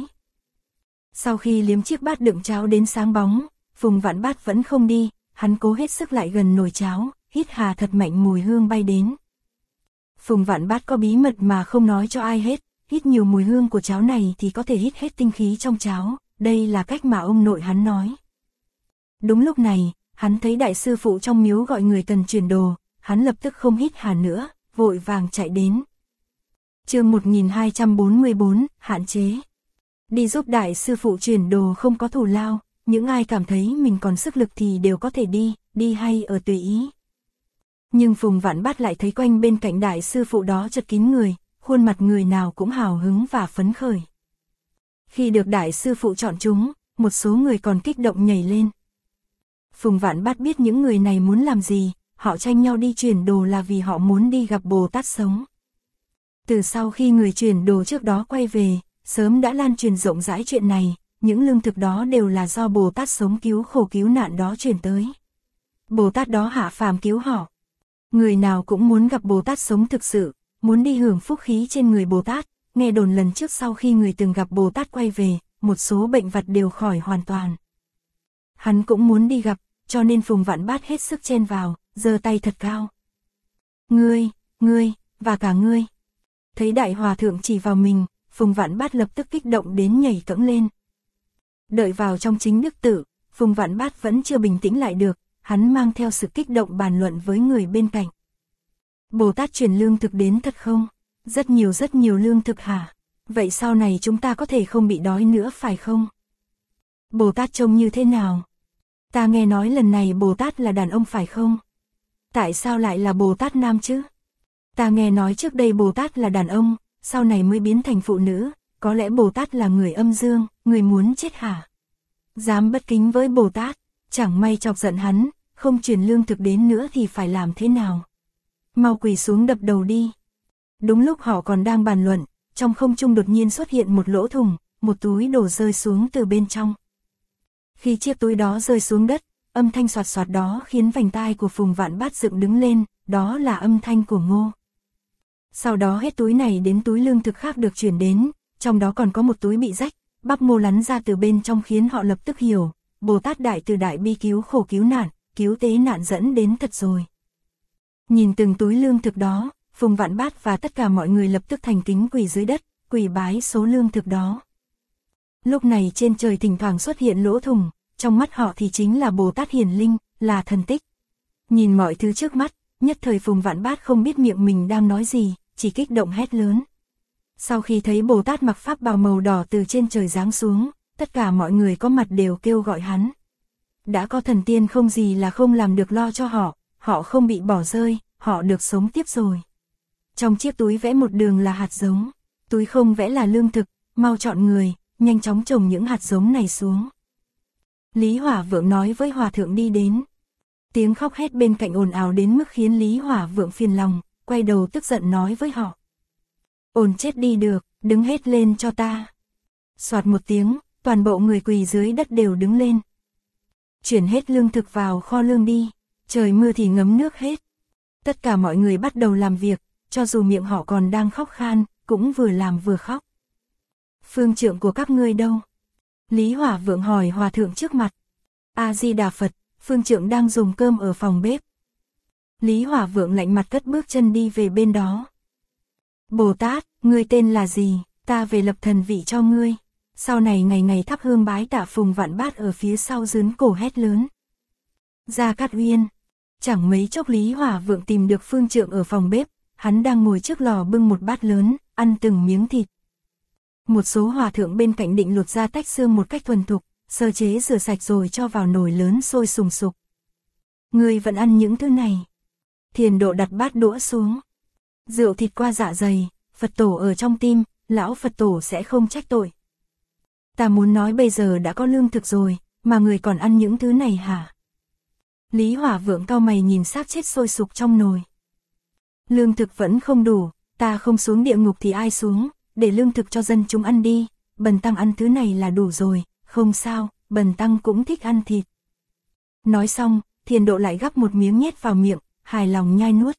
Sau khi liếm chiếc bát đựng cháo đến sáng bóng, Phùng Vạn Bát vẫn không đi, hắn cố hết sức lại gần nồi cháo, hít hà thật mạnh mùi hương bay đến. Phùng Vạn Bát có bí mật mà không nói cho ai hết, hít nhiều mùi hương của cháo này thì có thể hít hết tinh khí trong cháo, đây là cách mà ông nội hắn nói. Đúng lúc này, hắn thấy đại sư phụ trong miếu gọi người cần chuyển đồ, hắn lập tức không hít hà nữa, vội vàng chạy đến. Chương 1244, hạn chế. Đi giúp đại sư phụ chuyển đồ không có thù lao, những ai cảm thấy mình còn sức lực thì đều có thể đi hay ở tùy ý. Nhưng Phùng Vạn Bát lại thấy quanh bên cạnh đại sư phụ đó chật kín người, khuôn mặt người nào cũng hào hứng và phấn khởi. Khi được đại sư phụ chọn chúng, một số người còn kích động nhảy lên. Phùng Vạn Bát biết những người này muốn làm gì, họ tranh nhau đi chuyển đồ là vì họ muốn đi gặp Bồ Tát sống. Từ sau khi người chuyển đồ trước đó quay về, sớm đã lan truyền rộng rãi chuyện này, những lương thực đó đều là do Bồ Tát sống cứu khổ cứu nạn đó chuyển tới. Bồ Tát đó hạ phàm cứu họ. Người nào cũng muốn gặp Bồ Tát sống thực sự, muốn đi hưởng phúc khí trên người Bồ Tát, nghe đồn lần trước sau khi người từng gặp Bồ Tát quay về, một số bệnh vặt đều khỏi hoàn toàn. Hắn cũng muốn đi gặp, cho nên Phùng Vạn Bát hết sức chen vào, giơ tay thật cao. Ngươi, và cả ngươi. Thấy đại hòa thượng chỉ vào mình, Phùng Vạn Bát lập tức kích động đến nhảy cẫng lên. Đợi vào trong chính đức tự, Phùng Vạn Bát vẫn chưa bình tĩnh lại được, hắn mang theo sự kích động bàn luận với người bên cạnh. Bồ Tát chuyển lương thực đến thật không? Rất nhiều lương thực hả? Vậy sau này chúng ta có thể không bị đói nữa phải không? Bồ Tát trông như thế nào? Ta nghe nói lần này Bồ Tát là đàn ông phải không? Tại sao lại là Bồ Tát nam chứ? Ta nghe nói trước đây Bồ Tát là đàn ông, sau này mới biến thành phụ nữ, có lẽ Bồ Tát là người âm dương, người muốn chết hả? Dám bất kính với Bồ Tát, chẳng may chọc giận hắn, không chuyển lương thực đến nữa thì phải làm thế nào? Mau quỳ xuống đập đầu đi. Đúng lúc họ còn đang bàn luận, trong không trung đột nhiên xuất hiện một lỗ thủng, một túi đồ rơi xuống từ bên trong. Khi chiếc túi đó rơi xuống đất, âm thanh xoạt xoạt đó khiến vành tai của Phùng Vạn Bát dựng đứng lên, đó là âm thanh của Ngô. Sau đó hết túi này đến túi lương thực khác được chuyển đến, trong đó còn có một túi bị rách, bắp ngô lắn ra từ bên trong khiến họ lập tức hiểu, Bồ Tát đại từ đại bi cứu khổ cứu nạn, cứu tế nạn dẫn đến thật rồi. Nhìn từng túi lương thực đó, Phùng Vạn Bát và tất cả mọi người lập tức thành kính quỳ dưới đất, quỳ bái số lương thực đó. Lúc này trên trời thỉnh thoảng xuất hiện lỗ thủng, trong mắt họ thì chính là Bồ Tát hiển linh, là thần tích. Nhìn mọi thứ trước mắt, nhất thời Phùng Vạn Bát không biết miệng mình đang nói gì, chỉ kích động hét lớn. Sau khi thấy Bồ Tát mặc pháp bào màu đỏ từ trên trời giáng xuống, tất cả mọi người có mặt đều kêu gọi hắn. Đã có thần tiên không gì là không làm được lo cho họ không bị bỏ rơi, họ được sống tiếp rồi. Trong chiếc túi vẽ một đường là hạt giống, túi không vẽ là lương thực, mau chọn người, nhanh chóng trồng những hạt giống này xuống. Lý Hỏa Vượng nói với Hòa Thượng đi đến. Tiếng khóc hét bên cạnh ồn ào đến mức khiến Lý Hỏa Vượng phiền lòng, quay đầu tức giận nói với họ. Ồn chết đi được, đứng hết lên cho ta. Soạt một tiếng, toàn bộ người quỳ dưới đất đều đứng lên. Chuyển hết lương thực vào kho lương đi, trời mưa thì ngấm nước hết. Tất cả mọi người bắt đầu làm việc, cho dù miệng họ còn đang khóc khan, cũng vừa làm vừa khóc. Phương trượng của các ngươi đâu? Lý Hỏa Vượng hỏi Hòa Thượng trước mặt. A-di-đà Phật, phương trượng đang dùng cơm ở phòng bếp. Lý Hỏa Vượng lạnh mặt cất bước chân đi về bên đó. Bồ Tát, ngươi tên là gì? Ta về lập thần vị cho ngươi. Sau này ngày ngày thắp hương bái tạ. Phùng Vạn Bát ở phía sau giớn cổ hét lớn. Gia Cát Uyên. Chẳng mấy chốc Lý Hỏa Vượng tìm được phương trượng ở phòng bếp, hắn đang ngồi trước lò bưng một bát lớn, ăn từng miếng thịt. Một số hòa thượng bên cạnh định lột ra tách xương một cách thuần thục, sơ chế rửa sạch rồi cho vào nồi lớn sôi sùng sục. Ngươi vẫn ăn những thứ này. Thiền Độ đặt bát đũa xuống. Rượu thịt qua dạ dày, Phật tổ ở trong tim, lão Phật tổ sẽ không trách tội. Ta muốn nói bây giờ đã có lương thực rồi, mà người còn ăn những thứ này hả? Lý Hỏa Vượng cau mày nhìn xác chết sôi sục trong nồi. Lương thực vẫn không đủ, ta không xuống địa ngục thì ai xuống, để lương thực cho dân chúng ăn đi, bần tăng ăn thứ này là đủ rồi, không sao, bần tăng cũng thích ăn thịt. Nói xong, Thiền Độ lại gắp một miếng nhét vào miệng, hài lòng nhai nuốt.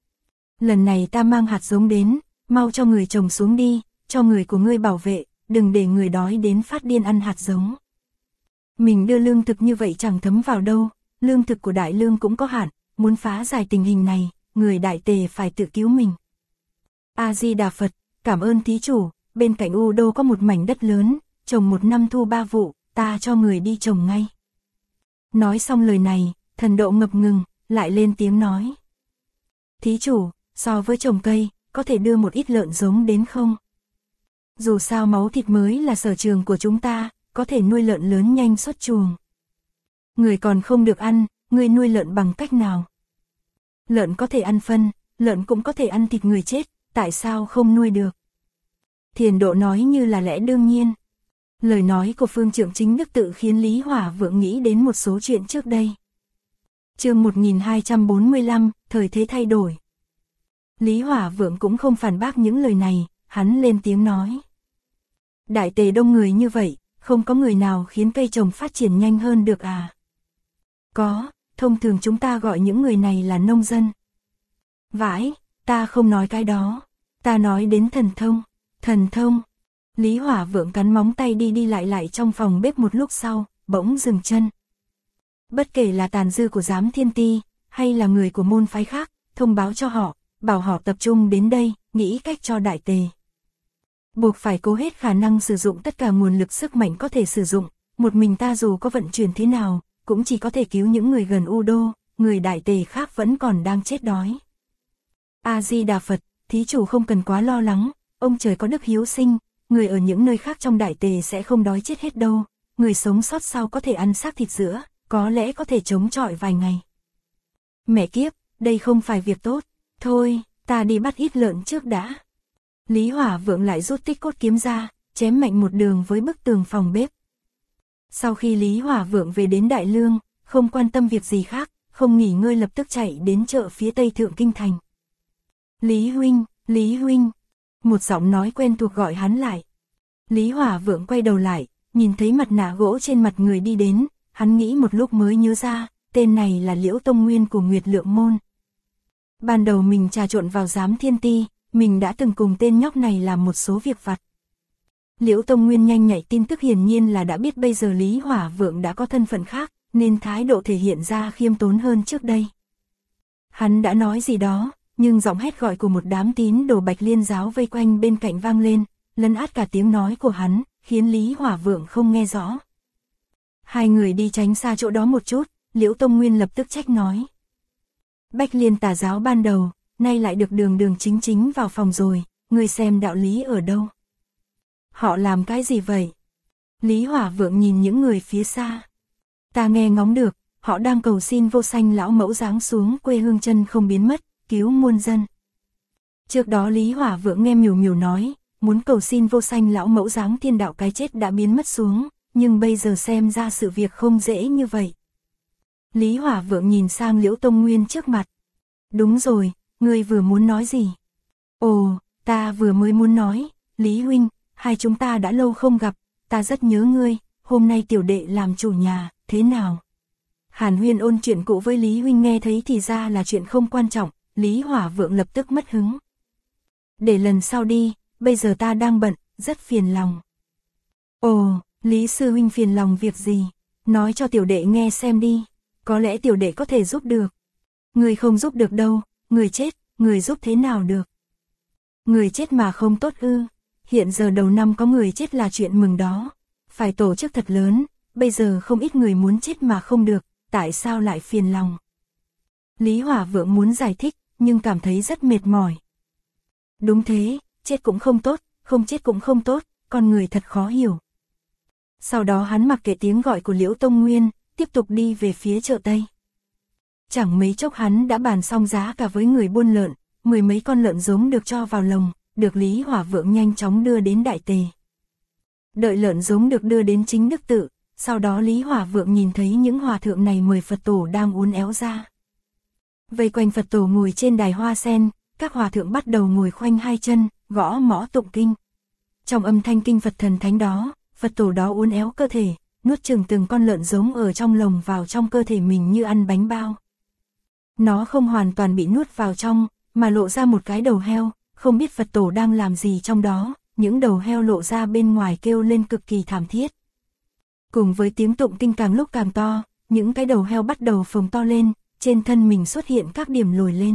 Lần này ta mang hạt giống đến, mau cho người trồng xuống đi, cho người của ngươi bảo vệ, đừng để người đói đến phát điên ăn hạt giống. Mình đưa lương thực như vậy chẳng thấm vào đâu, lương thực của Đại Lương cũng có hạn, muốn phá giải tình hình này, người Đại Tề phải tự cứu mình. A-di-đà Phật, cảm ơn thí chủ, bên cạnh U Đô có một mảnh đất lớn, trồng một năm thu 3 vụ, ta cho người đi trồng ngay. Nói xong lời này, Thần Độ ngập ngừng, lại lên tiếng nói. Thí chủ, so với trồng cây, có thể đưa một ít lợn giống đến không? Dù sao máu thịt mới là sở trường của chúng ta, có thể nuôi lợn lớn nhanh xuất chuồng. Người còn không được ăn, người nuôi lợn bằng cách nào? Lợn có thể ăn phân, lợn cũng có thể ăn thịt người chết, tại sao không nuôi được? Thiền Độ nói như là lẽ đương nhiên. Lời nói của phương trượng chính đức tự khiến Lý Hỏa Vượng nghĩ đến một số chuyện trước đây. Chương 1245, thời thế thay đổi. Lý Hỏa Vượng cũng không phản bác những lời này, hắn lên tiếng nói. Đại Tề đông người như vậy, không có người nào khiến cây trồng phát triển nhanh hơn được à? Có, thông thường chúng ta gọi những người này là nông dân. Vãi, ta không nói cái đó, ta nói đến thần thông. Thần thông. Lý Hỏa Vượng cắn móng tay đi lại trong phòng bếp một lúc sau, bỗng dừng chân. Bất kể là tàn dư của Giám Thiên Ti, hay là người của môn phái khác, thông báo cho họ, bảo họ tập trung đến đây, nghĩ cách cho Đại Tề. Buộc phải cố hết khả năng sử dụng tất cả nguồn lực sức mạnh có thể sử dụng, một mình ta dù có vận chuyển thế nào, cũng chỉ có thể cứu những người gần U Đô, người Đại Tề khác vẫn còn đang chết đói. A-di-đà Phật, thí chủ không cần quá lo lắng, ông trời có đức hiếu sinh, người ở những nơi khác trong Đại Tề sẽ không đói chết hết đâu, người sống sót sau có thể ăn xác thịt sữa, có lẽ có thể chống chọi vài ngày. Mẹ kiếp, đây không phải việc tốt, thôi, ta đi bắt ít lợn trước đã. Lý Hỏa Vượng lại rút tích cốt kiếm ra, chém mạnh một đường với bức tường phòng bếp. Sau khi Lý Hỏa Vượng về đến Đại Lương, không quan tâm việc gì khác, không nghỉ ngơi lập tức chạy đến chợ phía tây thượng kinh thành. Lý huynh, Lý huynh. Một giọng nói quen thuộc gọi hắn lại. Lý Hỏa Vượng quay đầu lại, nhìn thấy mặt nạ gỗ trên mặt người đi đến, hắn nghĩ một lúc mới nhớ ra, tên này là Liễu Tông Nguyên của Nguyệt Lượng Môn. Ban đầu mình trà trộn vào Giám Thiên Ti, mình đã từng cùng tên nhóc này làm một số việc vặt. Liễu Tông Nguyên nhanh nhạy tin tức hiển nhiên là đã biết bây giờ Lý Hỏa Vượng đã có thân phận khác, nên thái độ thể hiện ra khiêm tốn hơn trước đây. Hắn đã nói gì đó, Nhưng giọng hét gọi của một đám tín đồ Bạch Liên giáo vây quanh bên cạnh vang lên, lấn át cả tiếng nói của hắn, khiến Lý Hỏa Vượng không nghe rõ. Hai người đi tránh xa chỗ đó một chút, Liễu Tông Nguyên lập tức trách nói. Bạch Liên tà giáo ban đầu, nay lại được đường đường chính chính vào phòng rồi, ngươi xem đạo lý ở đâu? Họ làm cái gì vậy? Lý Hỏa Vượng nhìn những người phía xa. Ta nghe ngóng được, họ đang cầu xin Vô Sanh lão mẫu giáng xuống quê hương chân không biến mất, cứu muôn dân. Trước đó Lý Hỏa Vượng nghe Miểu Miểu nói, muốn cầu xin Vô Sanh lão mẫu giáng thiên đạo cái chết đã biến mất xuống, nhưng bây giờ xem ra sự việc không dễ như vậy. Lý Hỏa Vượng nhìn sang Liễu Tông Nguyên trước mặt. Đúng rồi, ngươi vừa muốn nói gì? Ồ, ta vừa mới muốn nói, Lý huynh, hai chúng ta đã lâu không gặp, ta rất nhớ ngươi, hôm nay tiểu đệ làm chủ nhà, thế nào? Hàn Huyên ôn chuyện cũ với Lý huynh nghe thấy thì ra là chuyện không quan trọng, Lý Hỏa Vượng lập tức mất hứng. Để lần sau đi, bây giờ ta đang bận, rất phiền lòng. Ồ, Lý sư huynh phiền lòng việc gì? Nói cho tiểu đệ nghe xem đi, có lẽ tiểu đệ có thể giúp được. Người không giúp được đâu, người chết, người giúp thế nào được? Người chết mà không tốt ư? Hiện giờ đầu năm có người chết là chuyện mừng đó, phải tổ chức thật lớn, bây giờ không ít người muốn chết mà không được, tại sao lại phiền lòng? Lý Hỏa Vượng muốn giải thích, nhưng cảm thấy rất mệt mỏi. Đúng thế, chết cũng không tốt, không chết cũng không tốt, con người thật khó hiểu. Sau đó hắn mặc kệ tiếng gọi của Liễu Tông Nguyên, tiếp tục đi về phía chợ Tây. Chẳng mấy chốc hắn đã bàn xong giá cả với người buôn lợn, 10 mấy con lợn giống được cho vào lồng, được Lý Hỏa Vượng nhanh chóng đưa đến Đại Tề. Đợi lợn giống được đưa đến Chính Đức Tự, sau đó Lý Hỏa Vượng nhìn thấy những hòa thượng này mời Phật tổ đang uốn éo ra. Vây quanh Phật tổ ngồi trên đài hoa sen, các hòa thượng bắt đầu ngồi khoanh hai chân, gõ mõ tụng kinh. Trong âm thanh kinh Phật thần thánh đó, Phật tổ đó uốn éo cơ thể, nuốt chừng từng con lợn giống ở trong lồng vào trong cơ thể mình như ăn bánh bao. Nó không hoàn toàn bị nuốt vào trong, mà lộ ra một cái đầu heo, không biết Phật tổ đang làm gì trong đó, những đầu heo lộ ra bên ngoài kêu lên cực kỳ thảm thiết. Cùng với tiếng tụng kinh càng lúc càng to, những cái đầu heo bắt đầu phồng to lên, trên thân mình xuất hiện các điểm lồi lên.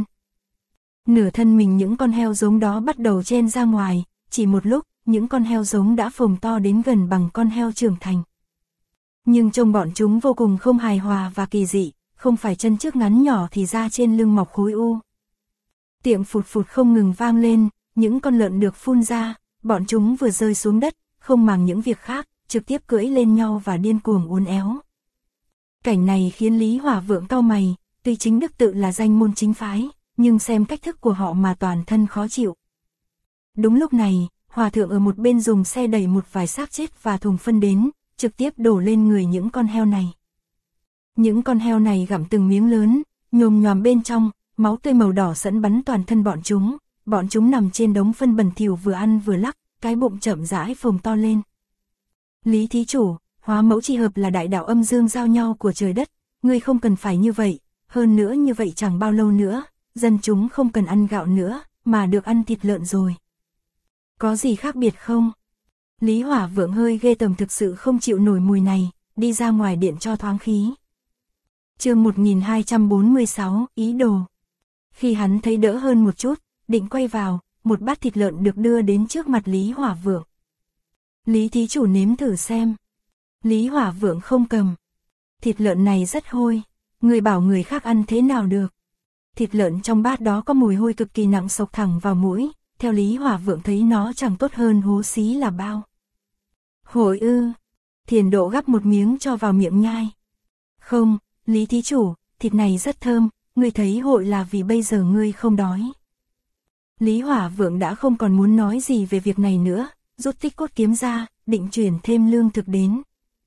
Nửa thân mình những con heo giống đó bắt đầu chen ra ngoài, chỉ một lúc, những con heo giống đã phồng to đến gần bằng con heo trưởng thành. Nhưng trông bọn chúng vô cùng không hài hòa và kỳ dị, không phải chân trước ngắn nhỏ thì da trên lưng mọc khối u. Tiếng phụt phụt không ngừng vang lên, những con lợn được phun ra, bọn chúng vừa rơi xuống đất, không màng những việc khác, trực tiếp cưỡi lên nhau và điên cuồng uốn éo. Cảnh này khiến Lý Hỏa Vượng cau mày, tuy Chính Đức Tự là danh môn chính phái, nhưng xem cách thức của họ mà toàn thân khó chịu. Đúng lúc này, hòa thượng ở một bên dùng xe đẩy một vài xác chết và thùng phân đến, trực tiếp đổ lên người những con heo này. Những con heo này gặm từng miếng lớn, nhồm nhoàm bên trong, máu tươi màu đỏ sẫm bắn toàn thân bọn chúng nằm trên đống phân bẩn thỉu vừa ăn vừa lắc, cái bụng chậm rãi phồng to lên. Lý thí chủ, hóa mẫu chi hợp là đại đạo âm dương giao nhau của trời đất, ngươi không cần phải như vậy, hơn nữa như vậy chẳng bao lâu nữa, dân chúng không cần ăn gạo nữa, mà được ăn thịt lợn rồi. Có gì khác biệt không? Lý Hỏa Vượng hơi ghê tởm thực sự không chịu nổi mùi này, đi ra ngoài điện cho thoáng khí. Chương 1246, ý đồ. Khi hắn thấy đỡ hơn một chút, định quay vào, một bát thịt lợn được đưa đến trước mặt Lý Hỏa Vượng. Lý thí chủ nếm thử xem. Lý Hỏa Vượng không cầm. Thịt lợn này rất hôi, người bảo người khác ăn thế nào được. Thịt lợn trong bát đó có mùi hôi cực kỳ nặng xộc thẳng vào mũi, theo Lý Hỏa Vượng thấy nó chẳng tốt hơn hố xí là bao. Hội ư, Thiền Độ gắp một miếng cho vào miệng nhai. Không, Lý thí chủ, thịt này rất thơm, ngươi thấy hội là vì bây giờ ngươi không đói. Lý Hỏa Vượng đã không còn muốn nói gì về việc này nữa, rút tích cốt kiếm ra, định chuyển thêm lương thực đến.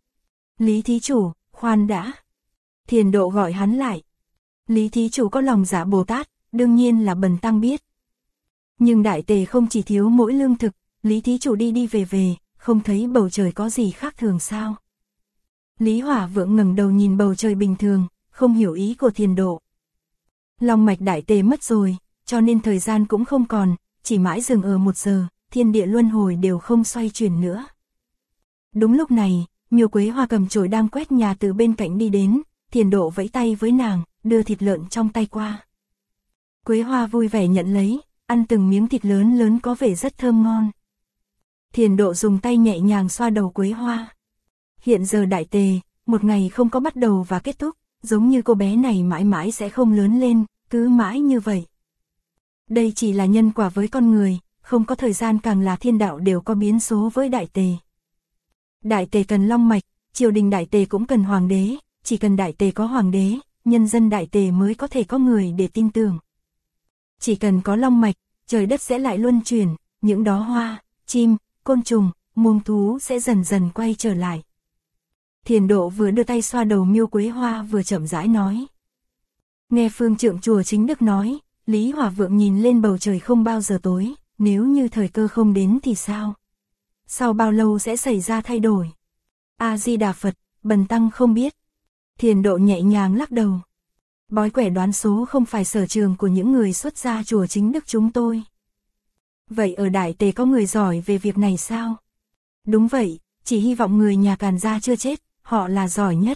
Lý thí chủ, khoan đã. Thiền Độ gọi hắn lại. Lý thí chủ có lòng dạ Bồ Tát, đương nhiên là bần tăng biết. Nhưng Đại Tề không chỉ thiếu mỗi lương thực, Lý thí chủ đi đi về về, không thấy bầu trời có gì khác thường sao? Lý Hỏa Vượng ngẩng đầu nhìn bầu trời bình thường, không hiểu ý của Thiền Độ. Long mạch Đại Tề mất rồi, cho nên thời gian cũng không còn, chỉ mãi dừng ở 1 giờ, thiên địa luân hồi đều không xoay chuyển nữa. Đúng lúc này, Miêu Quế Hoa cầm chổi đang quét nhà từ bên cạnh đi đến, Thiền Độ vẫy tay với nàng, đưa thịt lợn trong tay qua. Quế Hoa vui vẻ nhận lấy, ăn từng miếng thịt lớn lớn có vẻ rất thơm ngon. Thiền Độ dùng tay nhẹ nhàng xoa đầu Quế Hoa. Hiện giờ đại tề, một ngày không có bắt đầu và kết thúc, giống như cô bé này mãi mãi sẽ không lớn lên, cứ mãi như vậy. Đây chỉ là nhân quả với con người, không có thời gian càng là thiên đạo đều có biến số với đại tề. Đại tề cần long mạch, triều đình đại tề cũng cần hoàng đế, chỉ cần đại tề có hoàng đế, nhân dân đại tề mới có thể có người để tin tưởng. Chỉ cần có long mạch, trời đất sẽ lại luân chuyển, những đó hoa, chim, côn trùng, muông thú sẽ dần dần quay trở lại. Thiền Độ vừa đưa tay xoa đầu Miêu Quế Hoa vừa chậm rãi nói. Nghe phương trượng chùa Chính Đức nói, Lý Hỏa Vượng nhìn lên bầu trời không bao giờ tối, nếu như thời cơ không đến thì sao? Sau bao lâu sẽ xảy ra thay đổi? A-di-đà Phật, bần tăng không biết. Thiền Độ nhẹ nhàng lắc đầu. Bói quẻ đoán số không phải sở trường của những người xuất gia chùa Chính Đức chúng tôi. Vậy ở Đại Tề có người giỏi về việc này sao? Đúng vậy, chỉ hy vọng người nhà Càn gia chưa chết, họ là giỏi nhất.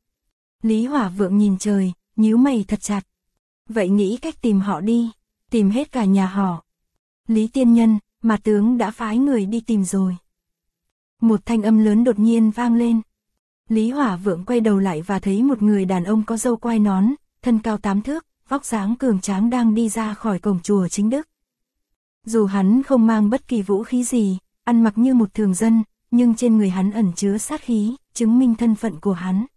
Lý Hỏa Vượng nhìn trời, nhíu mày thật chặt. Vậy nghĩ cách tìm họ đi, tìm hết cả nhà họ. Lý Tiên Nhân, mà tướng đã phái người đi tìm rồi. Một thanh âm lớn đột nhiên vang lên. Lý Hỏa Vượng quay đầu lại và thấy một người đàn ông có râu quai nón, thân cao 8 thước, vóc dáng cường tráng đang đi ra khỏi cổng chùa Chính Đức. Dù hắn không mang bất kỳ vũ khí gì, ăn mặc như một thường dân, nhưng trên người hắn ẩn chứa sát khí, chứng minh thân phận của hắn.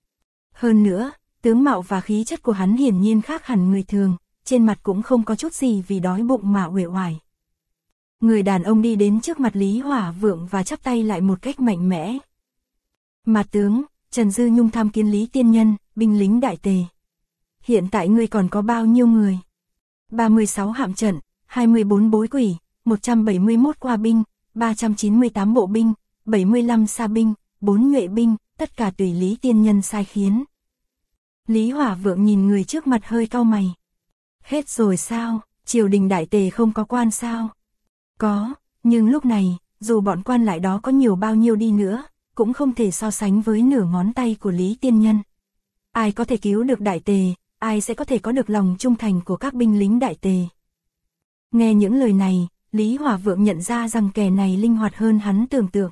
Hơn nữa, tướng mạo và khí chất của hắn hiển nhiên khác hẳn người thường, trên mặt cũng không có chút gì vì đói bụng mà uể oải. Người đàn ông đi đến trước mặt Lý Hỏa Vượng và chắp tay lại một cách mạnh mẽ. Mạt tướng, Trần Dư Nhung tham kiến Lý Tiên Nhân, binh lính Đại Tề. Hiện tại ngươi còn có bao nhiêu người? 36 hạm trận, 24 bối quỷ, 171 qua binh, 398 bộ binh, 75 xa binh, 4 nhuệ binh, tất cả tùy Lý Tiên Nhân sai khiến. Lý Hỏa Vượng nhìn người trước mặt hơi cau mày. Hết rồi sao, triều đình Đại Tề không có quan sao? Có, nhưng lúc này, dù bọn quan lại đó có nhiều bao nhiêu đi nữa, cũng không thể so sánh với nửa ngón tay của Lý Tiên Nhân. Ai có thể cứu được Đại Tề, ai sẽ có thể có được lòng trung thành của các binh lính Đại Tề. Nghe những lời này, Lý Hỏa Vượng nhận ra rằng kẻ này linh hoạt hơn hắn tưởng tượng.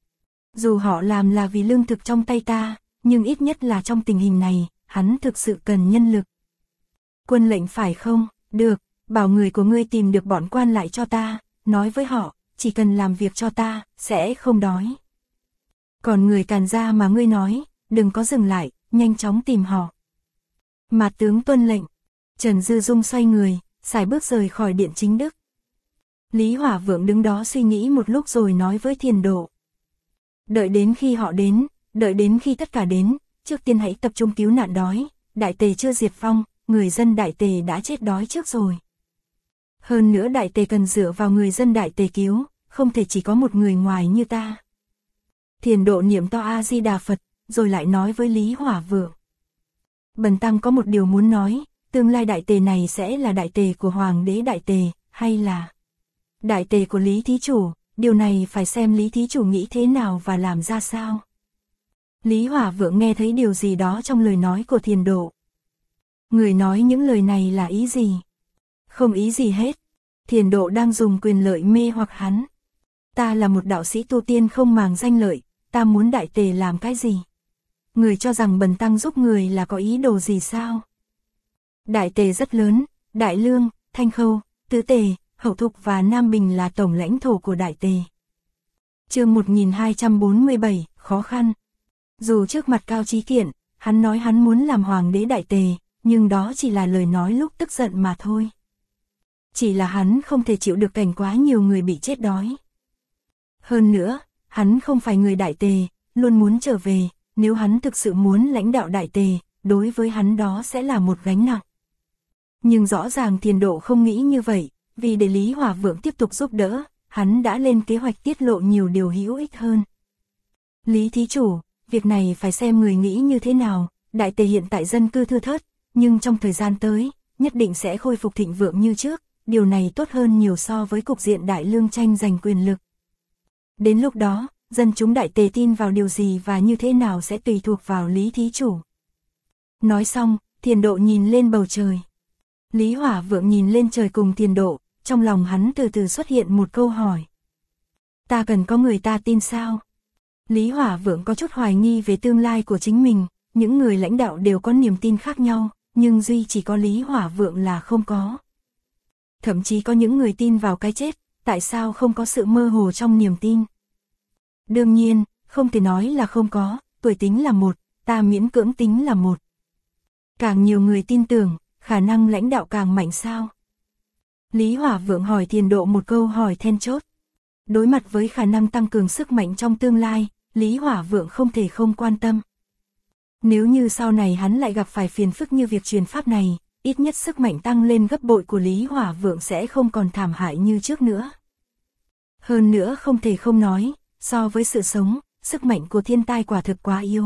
Dù họ làm là vì lương thực trong tay ta, nhưng ít nhất là trong tình hình này, hắn thực sự cần nhân lực. Quân lệnh phải không? Được, bảo người của ngươi tìm được bọn quan lại cho ta, nói với họ, chỉ cần làm việc cho ta, sẽ không đói. Còn người Càn gia mà ngươi nói, đừng có dừng lại, nhanh chóng tìm họ. Mạt tướng tuân lệnh. Trần Dư Dung xoay người, sải bước rời khỏi điện Chính Đức. Lý Hỏa Vượng đứng đó suy nghĩ một lúc rồi nói với Thiền Độ. Đợi đến khi họ đến, đợi đến khi tất cả đến, trước tiên hãy tập trung cứu nạn đói, Đại Tề chưa diệt vong, người dân Đại Tề đã chết đói trước rồi. Hơn nữa Đại Tề cần dựa vào người dân Đại Tề cứu, không thể chỉ có một người ngoài như ta. Thiền Độ niệm to A-di-đà Phật, rồi lại nói với Lý Hỏa Vượng. Bần tăng có một điều muốn nói, tương lai Đại Tề này sẽ là Đại Tề của Hoàng đế Đại Tề, hay là Đại Tề của Lý Thí Chủ, điều này phải xem Lý Thí Chủ nghĩ thế nào và làm ra sao. Lý Hỏa Vượng nghe thấy điều gì đó trong lời nói của Thiền Độ. Người nói những lời này là ý gì? Không ý gì hết. Thiền Độ đang dùng quyền lợi mê hoặc hắn. Ta là một đạo sĩ tu tiên không màng danh lợi, ta muốn Đại Tề làm cái gì? Người cho rằng bần tăng giúp người là có ý đồ gì sao? Đại Tề rất lớn, Đại Lương, Thanh Khâu, Tứ Tề, Hậu Thục và Nam Bình là tổng lãnh thổ của Đại Tề. Chương 1247, khó khăn. Dù trước mặt Cao Chí Kiện, hắn nói hắn muốn làm hoàng đế Đại Tề, nhưng đó chỉ là lời nói lúc tức giận mà thôi. Chỉ là hắn không thể chịu được cảnh quá nhiều người bị chết đói. Hơn nữa, hắn không phải người Đại Tề, luôn muốn trở về, nếu hắn thực sự muốn lãnh đạo Đại Tề, đối với hắn đó sẽ là một gánh nặng. Nhưng rõ ràng Thiền Độ không nghĩ như vậy, vì để Lý Hỏa Vượng tiếp tục giúp đỡ, hắn đã lên kế hoạch tiết lộ nhiều điều hữu ích hơn. Lý Thí Chủ, việc này phải xem người nghĩ như thế nào, Đại Tề hiện tại dân cư thưa thớt, nhưng trong thời gian tới, nhất định sẽ khôi phục thịnh vượng như trước, điều này tốt hơn nhiều so với cục diện Đại Lương tranh giành quyền lực. Đến lúc đó, dân chúng Đại Tề tin vào điều gì và như thế nào sẽ tùy thuộc vào Lý Thí Chủ. Nói xong, Thiền Độ nhìn lên bầu trời. Lý Hỏa Vượng nhìn lên trời cùng Tiền Độ, trong lòng hắn từ từ xuất hiện một câu hỏi. Ta cần có người ta tin sao? Lý Hỏa Vượng có chút hoài nghi về tương lai của chính mình, những người lãnh đạo đều có niềm tin khác nhau, nhưng duy chỉ có Lý Hỏa Vượng là không có. Thậm chí có những người tin vào cái chết, tại sao không có sự mơ hồ trong niềm tin? Đương nhiên, không thể nói là không có, tuổi tính là một, ta miễn cưỡng tính là một. Càng nhiều người tin tưởng, khả năng lãnh đạo càng mạnh sao? Lý Hỏa Vượng hỏi Tiền Độ một câu hỏi then chốt. Đối mặt với khả năng tăng cường sức mạnh trong tương lai, Lý Hỏa Vượng không thể không quan tâm. Nếu như sau này hắn lại gặp phải phiền phức như việc truyền pháp này, ít nhất sức mạnh tăng lên gấp bội của Lý Hỏa Vượng sẽ không còn thảm hại như trước nữa. Hơn nữa không thể không nói, so với sự sống, sức mạnh của thiên tai quả thực quá yếu.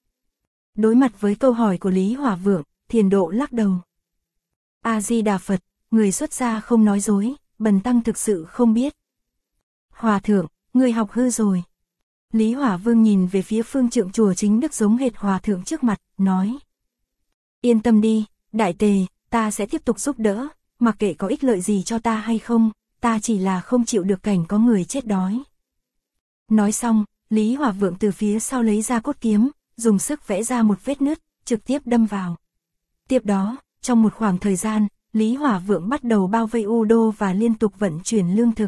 Đối mặt với câu hỏi của Lý Hỏa Vượng, Tiền Độ lắc đầu. A-di-đà Phật, người xuất gia không nói dối, bần tăng thực sự không biết. Hòa thượng, người học hư rồi. Lý Hỏa Vương nhìn về phía phương trượng chùa Chính Đức giống hệt hòa thượng trước mặt, nói. Yên tâm đi, đại tề, ta sẽ tiếp tục giúp đỡ, mặc kệ có ích lợi gì cho ta hay không, ta chỉ là không chịu được cảnh có người chết đói. Nói xong, Lý Hỏa Vượng từ phía sau lấy ra cốt kiếm, dùng sức vẽ ra một vết nứt, trực tiếp đâm vào. Tiếp đó, trong một khoảng thời gian, Lý Hỏa Vượng bắt đầu bao vây U Đô và liên tục vận chuyển lương thực.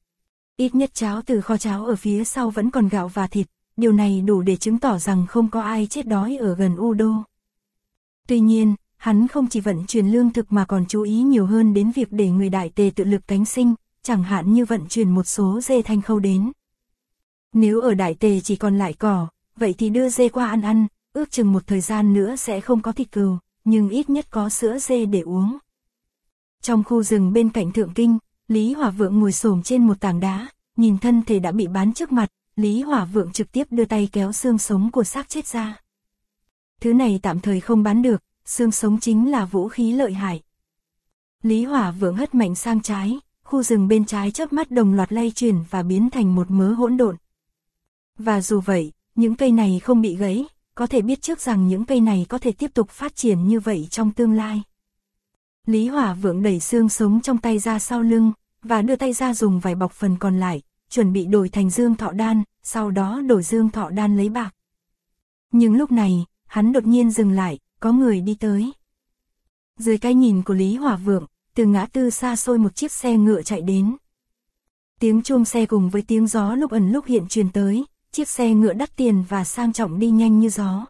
Ít nhất cháo từ kho cháo ở phía sau vẫn còn gạo và thịt, điều này đủ để chứng tỏ rằng không có ai chết đói ở gần U Đô. Tuy nhiên, hắn không chỉ vận chuyển lương thực mà còn chú ý nhiều hơn đến việc để người đại tề tự lực cánh sinh, chẳng hạn như vận chuyển một số dê Thanh Khâu đến. Nếu ở đại tề chỉ còn lại cỏ, vậy thì đưa dê qua ăn, ước chừng một thời gian nữa sẽ không có thịt cừu, nhưng ít nhất có sữa dê để uống. Trong khu rừng bên cạnh Thượng Kinh, Lý Hỏa Vượng ngồi xổm trên một tảng đá, nhìn thân thể đã bị bán trước mặt, Lý Hỏa Vượng trực tiếp đưa tay kéo xương sống của xác chết ra. Thứ này tạm thời không bán được, xương sống chính là vũ khí lợi hại. Lý Hỏa Vượng hất mạnh sang trái, khu rừng bên trái chớp mắt đồng loạt lay chuyển và biến thành một mớ hỗn độn. Và dù vậy, những cây này không bị gãy, có thể biết trước rằng những cây này có thể tiếp tục phát triển như vậy trong tương lai. Lý Hỏa Vượng đẩy xương sống trong tay ra sau lưng, và đưa tay ra dùng vải bọc phần còn lại, chuẩn bị đổi thành dương thọ đan, sau đó đổi dương thọ đan lấy bạc. Nhưng lúc này, hắn đột nhiên dừng lại, có người đi tới. Dưới cái nhìn của Lý Hỏa Vượng, từ ngã tư xa xôi một chiếc xe ngựa chạy đến. Tiếng chuông xe cùng với tiếng gió lúc ẩn lúc hiện truyền tới, chiếc xe ngựa đắt tiền và sang trọng đi nhanh như gió.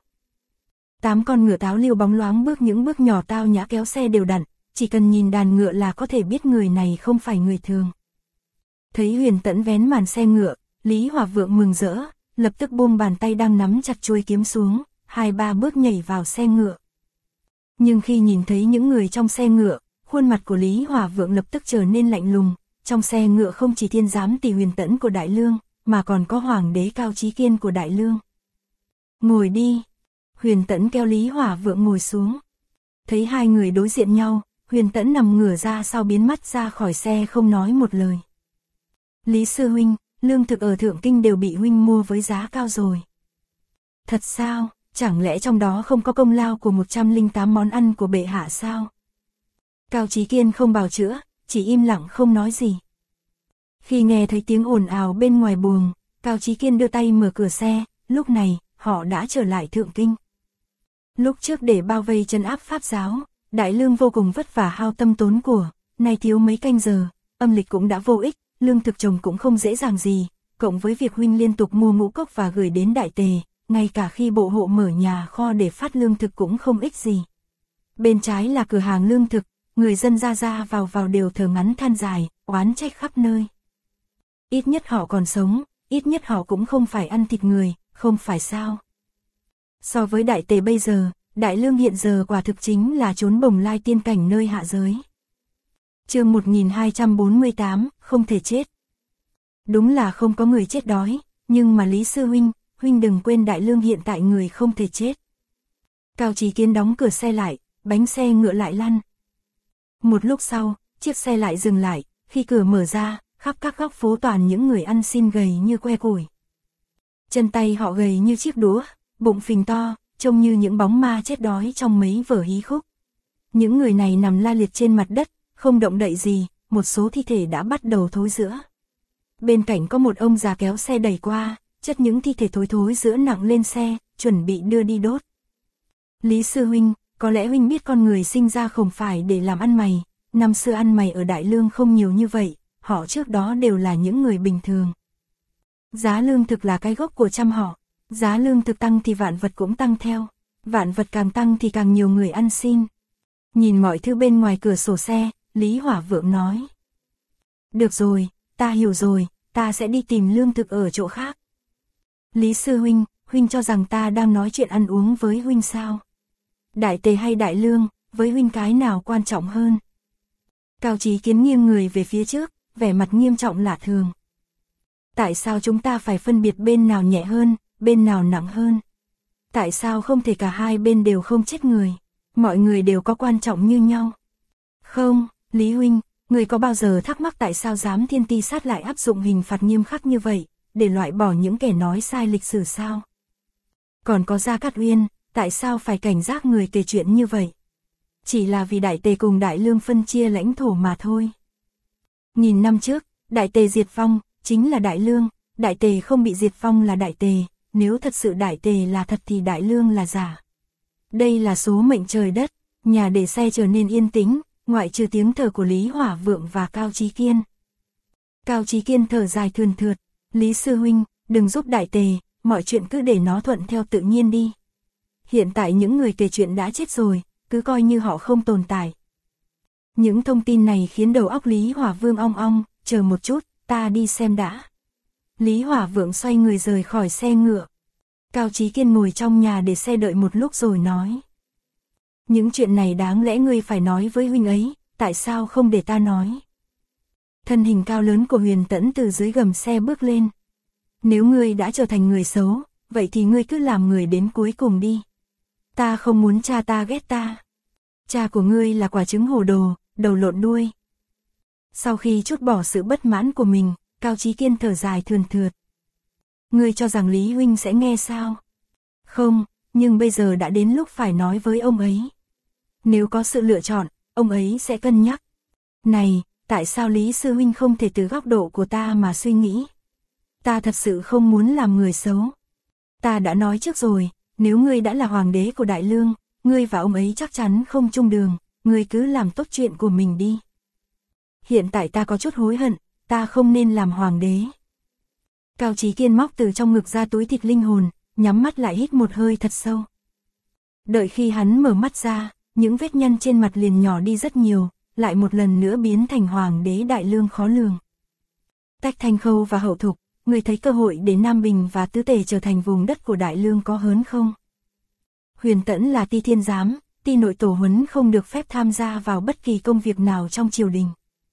8 con ngựa táo liêu bóng loáng bước những bước nhỏ tao nhã kéo xe đều đặn, chỉ cần nhìn đàn ngựa là có thể biết người này không phải người thường. Thấy Huyền Tẫn vén màn xe ngựa, Lý Hỏa Vượng mừng rỡ, lập tức buông bàn tay đang nắm chặt chuôi kiếm xuống, 2-3 bước nhảy vào xe ngựa. Nhưng khi nhìn thấy những người trong xe ngựa, khuôn mặt của Lý Hỏa Vượng lập tức trở nên lạnh lùng, trong xe ngựa không chỉ thiên giám tỷ Huyền Tẫn của Đại Lương, mà còn có hoàng đế Cao Chí Kiên của Đại Lương. Ngồi đi. Huyền Tẫn kéo Lý Hỏa Vượng ngồi xuống. Thấy hai người đối diện nhau, Huyền Tẫn nằm ngửa ra sau biến mắt ra khỏi xe không nói một lời. Lý sư huynh, lương thực ở Thượng Kinh đều bị huynh mua với giá cao rồi. Thật sao, chẳng lẽ trong đó không có công lao của 108 món ăn của bệ hạ sao? Cao Chí Kiên không bào chữa, chỉ im lặng không nói gì. Khi nghe thấy tiếng ồn ào bên ngoài buồng, Cao Chí Kiên đưa tay mở cửa xe, lúc này, họ đã trở lại Thượng Kinh. Lúc trước để bao vây trấn áp Pháp giáo, Đại Lương vô cùng vất vả hao tâm tốn của, nay thiếu mấy canh giờ, âm lịch cũng đã vô ích, lương thực trồng cũng không dễ dàng gì, cộng với việc huynh liên tục mua ngũ cốc và gửi đến Đại Tề, ngay cả khi bộ hộ mở nhà kho để phát lương thực cũng không ích gì. Bên trái là cửa hàng lương thực, người dân ra ra vào vào đều thở ngắn than dài, oán trách khắp nơi. Ít nhất họ còn sống, ít nhất họ cũng không phải ăn thịt người, không phải sao? So với Đại Tề bây giờ, Đại Lương hiện giờ quả thực chính là chốn bồng lai tiên cảnh nơi hạ giới. Chương 1248, không thể chết. Đúng là không có người chết đói, nhưng mà Lý sư huynh đừng quên Đại Lương hiện tại người không thể chết. Cao Chí Kiên đóng cửa xe lại, bánh xe ngựa lại lăn. Một lúc sau, chiếc xe lại dừng lại, khi cửa mở ra, khắp các góc phố toàn những người ăn xin gầy như que củi. Chân tay họ gầy như chiếc đũa, bụng phình to, trông như những bóng ma chết đói trong mấy vở hí khúc. Những người này nằm la liệt trên mặt đất, không động đậy gì, một số thi thể đã bắt đầu thối rữa. Bên cạnh có một ông già kéo xe đẩy qua, chất những thi thể thối thối rữa nặng lên xe, chuẩn bị đưa đi đốt. Lý sư huynh, có lẽ huynh biết con người sinh ra không phải để làm ăn mày, năm xưa ăn mày ở Đại Lương không nhiều như vậy, họ trước đó đều là những người bình thường. Giá lương thực là cái gốc của trăm họ, giá lương thực tăng thì vạn vật cũng tăng theo, vạn vật càng tăng thì càng nhiều người ăn xin. Nhìn mọi thứ bên ngoài cửa sổ xe, Lý Hỏa Vượng nói. Được rồi, ta hiểu rồi, ta sẽ đi tìm lương thực ở chỗ khác. Lý sư huynh, huynh cho rằng ta đang nói chuyện ăn uống với huynh sao? Đại Tề hay Đại Lương, với huynh cái nào quan trọng hơn? Cao Chí Kiến nghiêng người về phía trước, vẻ mặt nghiêm trọng lạ thường. Tại sao chúng ta phải phân biệt bên nào nhẹ hơn, bên nào nặng hơn? Tại sao không thể cả hai bên đều không chết người? Mọi người đều có quan trọng như nhau. Không, Lý huynh, người có bao giờ thắc mắc tại sao giám thiên ti sát lại áp dụng hình phạt nghiêm khắc như vậy, để loại bỏ những kẻ nói sai lịch sử sao? Còn có Gia Cát Uyên, tại sao phải cảnh giác người kể chuyện như vậy? Chỉ là vì Đại Tề cùng Đại Lương phân chia lãnh thổ mà thôi. Nghìn năm trước, Đại Tề diệt vong, chính là Đại Lương, Đại Tề không bị diệt vong là Đại Tề, nếu thật sự Đại Tề là thật thì Đại Lương là giả. Đây là số mệnh trời đất, nhà để xe trở nên yên tĩnh, ngoại trừ tiếng thở của Lý Hỏa Vượng và Cao Chí Kiên. Cao Chí Kiên thở dài thườn thượt, Lý sư huynh, đừng giúp Đại Tề, mọi chuyện cứ để nó thuận theo tự nhiên đi. Hiện tại những người kể chuyện đã chết rồi, cứ coi như họ không tồn tại. Những thông tin này khiến đầu óc Lý Hỏa Vương ong ong, chờ một chút, ta đi xem đã. Lý Hỏa Vượng xoay người rời khỏi xe ngựa. Cao Chí Kiên ngồi trong nhà để xe đợi một lúc rồi nói. Những chuyện này đáng lẽ ngươi phải nói với huynh ấy, tại sao không để ta nói? Thân hình cao lớn của Huyền Tẫn từ dưới gầm xe bước lên. Nếu ngươi đã trở thành người xấu, vậy thì ngươi cứ làm người đến cuối cùng đi. Ta không muốn cha ta ghét ta. Cha của ngươi là quả trứng hồ đồ, đầu lộn đuôi. Sau khi trút bỏ sự bất mãn của mình, Cao Chí Kiên thở dài thườn thượt. Ngươi cho rằng Lý huynh sẽ nghe sao? Không, nhưng bây giờ đã đến lúc phải nói với ông ấy. Nếu có sự lựa chọn, ông ấy sẽ cân nhắc. Này, tại sao Lý sư huynh không thể từ góc độ của ta mà suy nghĩ? Ta thật sự không muốn làm người xấu. Ta đã nói trước rồi, nếu ngươi đã là hoàng đế của Đại Lương, ngươi và ông ấy chắc chắn không chung đường, ngươi cứ làm tốt chuyện của mình đi. Hiện tại ta có chút hối hận, ta không nên làm hoàng đế. Cao Chí Kiên móc từ trong ngực ra túi thịt linh hồn, nhắm mắt lại hít một hơi thật sâu. Đợi khi hắn mở mắt ra, những vết nhăn trên mặt liền nhỏ đi rất nhiều, lại một lần nữa biến thành hoàng đế Đại Lương khó lường. Tách Thanh Khâu và Hậu Thục, người thấy cơ hội để Nam Bình và Tứ Tề trở thành vùng đất của Đại Lương có hớn không? Huyền Tẫn là ti thiên giám, ti nội tổ huấn không được phép tham gia vào bất kỳ công việc nào trong triều đình.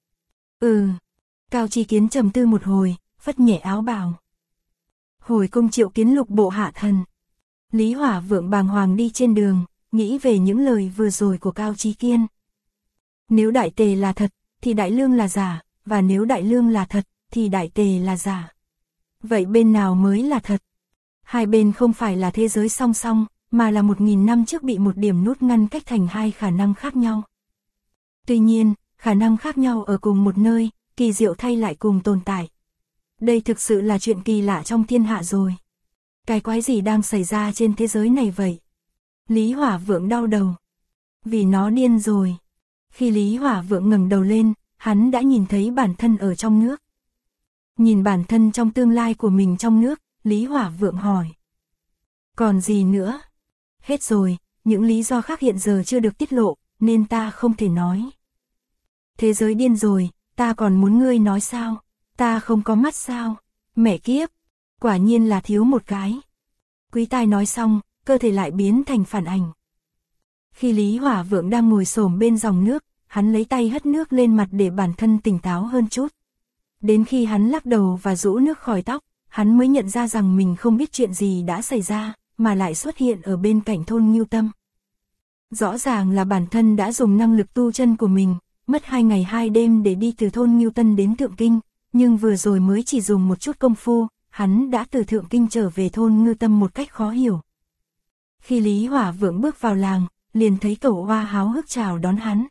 Cao Chí Kiến trầm tư một hồi, phất nhẹ áo bào. Hồi cung triệu kiến lục bộ hạ thần. Lý Hỏa Vượng bàng hoàng đi trên đường, nghĩ về những lời vừa rồi của Cao Chí Kiên. Nếu Đại Tề là thật, thì Đại Lương là giả, và nếu Đại Lương là thật, thì Đại Tề là giả. Vậy bên nào mới là thật? Hai bên không phải là thế giới song song, mà là 1000 năm trước bị một điểm nút ngăn cách thành hai khả năng khác nhau. Tuy nhiên, khả năng khác nhau ở cùng một nơi, kỳ diệu thay lại cùng tồn tại. Đây thực sự là chuyện kỳ lạ trong thiên hạ rồi. Cái quái gì đang xảy ra trên thế giới này vậy? Lý Hỏa Vượng đau đầu. Vì nó điên rồi. Khi Lý Hỏa Vượng ngẩng đầu lên, hắn đã nhìn thấy bản thân ở trong nước. Nhìn bản thân trong tương lai của mình trong nước, Lý Hỏa Vượng hỏi. Còn gì nữa? Hết rồi, những lý do khác hiện giờ chưa được tiết lộ, nên ta không thể nói. Thế giới điên rồi, ta còn muốn ngươi nói sao? Ta không có mắt sao? Mẹ kiếp, quả nhiên là thiếu một cái. Quý tai nói xong, cơ thể lại biến thành phản ảnh. Khi Lý Hỏa Vượng đang ngồi xổm bên dòng nước, hắn lấy tay hất nước lên mặt để bản thân tỉnh táo hơn chút. Đến khi hắn lắc đầu và rũ nước khỏi tóc, hắn mới nhận ra rằng mình không biết chuyện gì đã xảy ra, mà lại xuất hiện ở bên cạnh thôn Ngưu Tâm. Rõ ràng là bản thân đã dùng năng lực tu chân của mình, mất 2 ngày 2 đêm để đi từ thôn Ngưu Tân đến Thượng Kinh, nhưng vừa rồi mới chỉ dùng một chút công phu, hắn đã từ Thượng Kinh trở về thôn Ngưu Tâm một cách khó hiểu. Khi Lý Hỏa Vượng bước vào làng, liền thấy Cẩu Hoa háo hức chào đón hắn.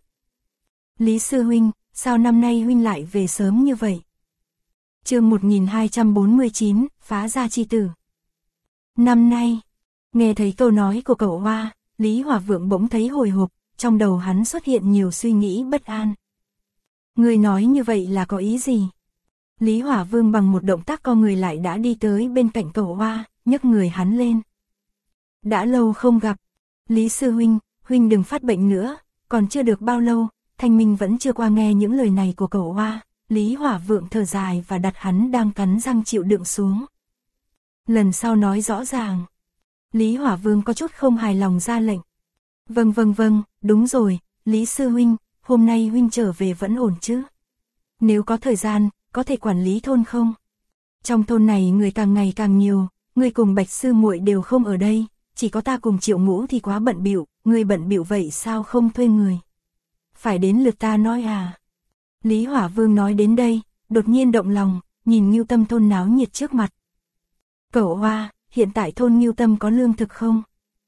Lý sư huynh, sao năm nay huynh lại về sớm như vậy? Chương 1249, phá gia chi tử. Năm nay, nghe thấy câu nói của Cẩu Hoa, Lý Hỏa Vượng bỗng thấy hồi hộp, trong đầu hắn xuất hiện nhiều suy nghĩ bất an. Người nói như vậy là có ý gì? Lý Hỏa Vương bằng một động tác co người lại đã đi tới bên cạnh Cẩu Hoa, nhấc người hắn lên. Đã lâu không gặp. Lý sư huynh, huynh đừng phát bệnh nữa, còn chưa được bao lâu, Thanh Minh vẫn chưa qua nghe những lời này của Cẩu Hoa. Lý Hỏa Vượng thở dài và đặt hắn đang cắn răng chịu đựng xuống. Lần sau nói rõ ràng. Lý Hỏa Vương có chút không hài lòng ra lệnh. Vâng, đúng rồi, Lý sư huynh, hôm nay huynh trở về vẫn ổn chứ? Nếu có thời gian, có thể quản lý thôn không? Trong thôn này người càng ngày càng nhiều, người cùng Bạch sư muội đều không ở đây, chỉ có ta cùng Triệu Ngũ thì quá bận bịu, người bận bịu vậy sao không thuê người? Phải đến lượt ta nói à? Lý Hỏa Vương nói đến đây, đột nhiên động lòng, nhìn Ngưu Tâm thôn náo nhiệt trước mặt. Cẩu Hoa, hiện tại thôn Ngưu Tâm có lương thực không?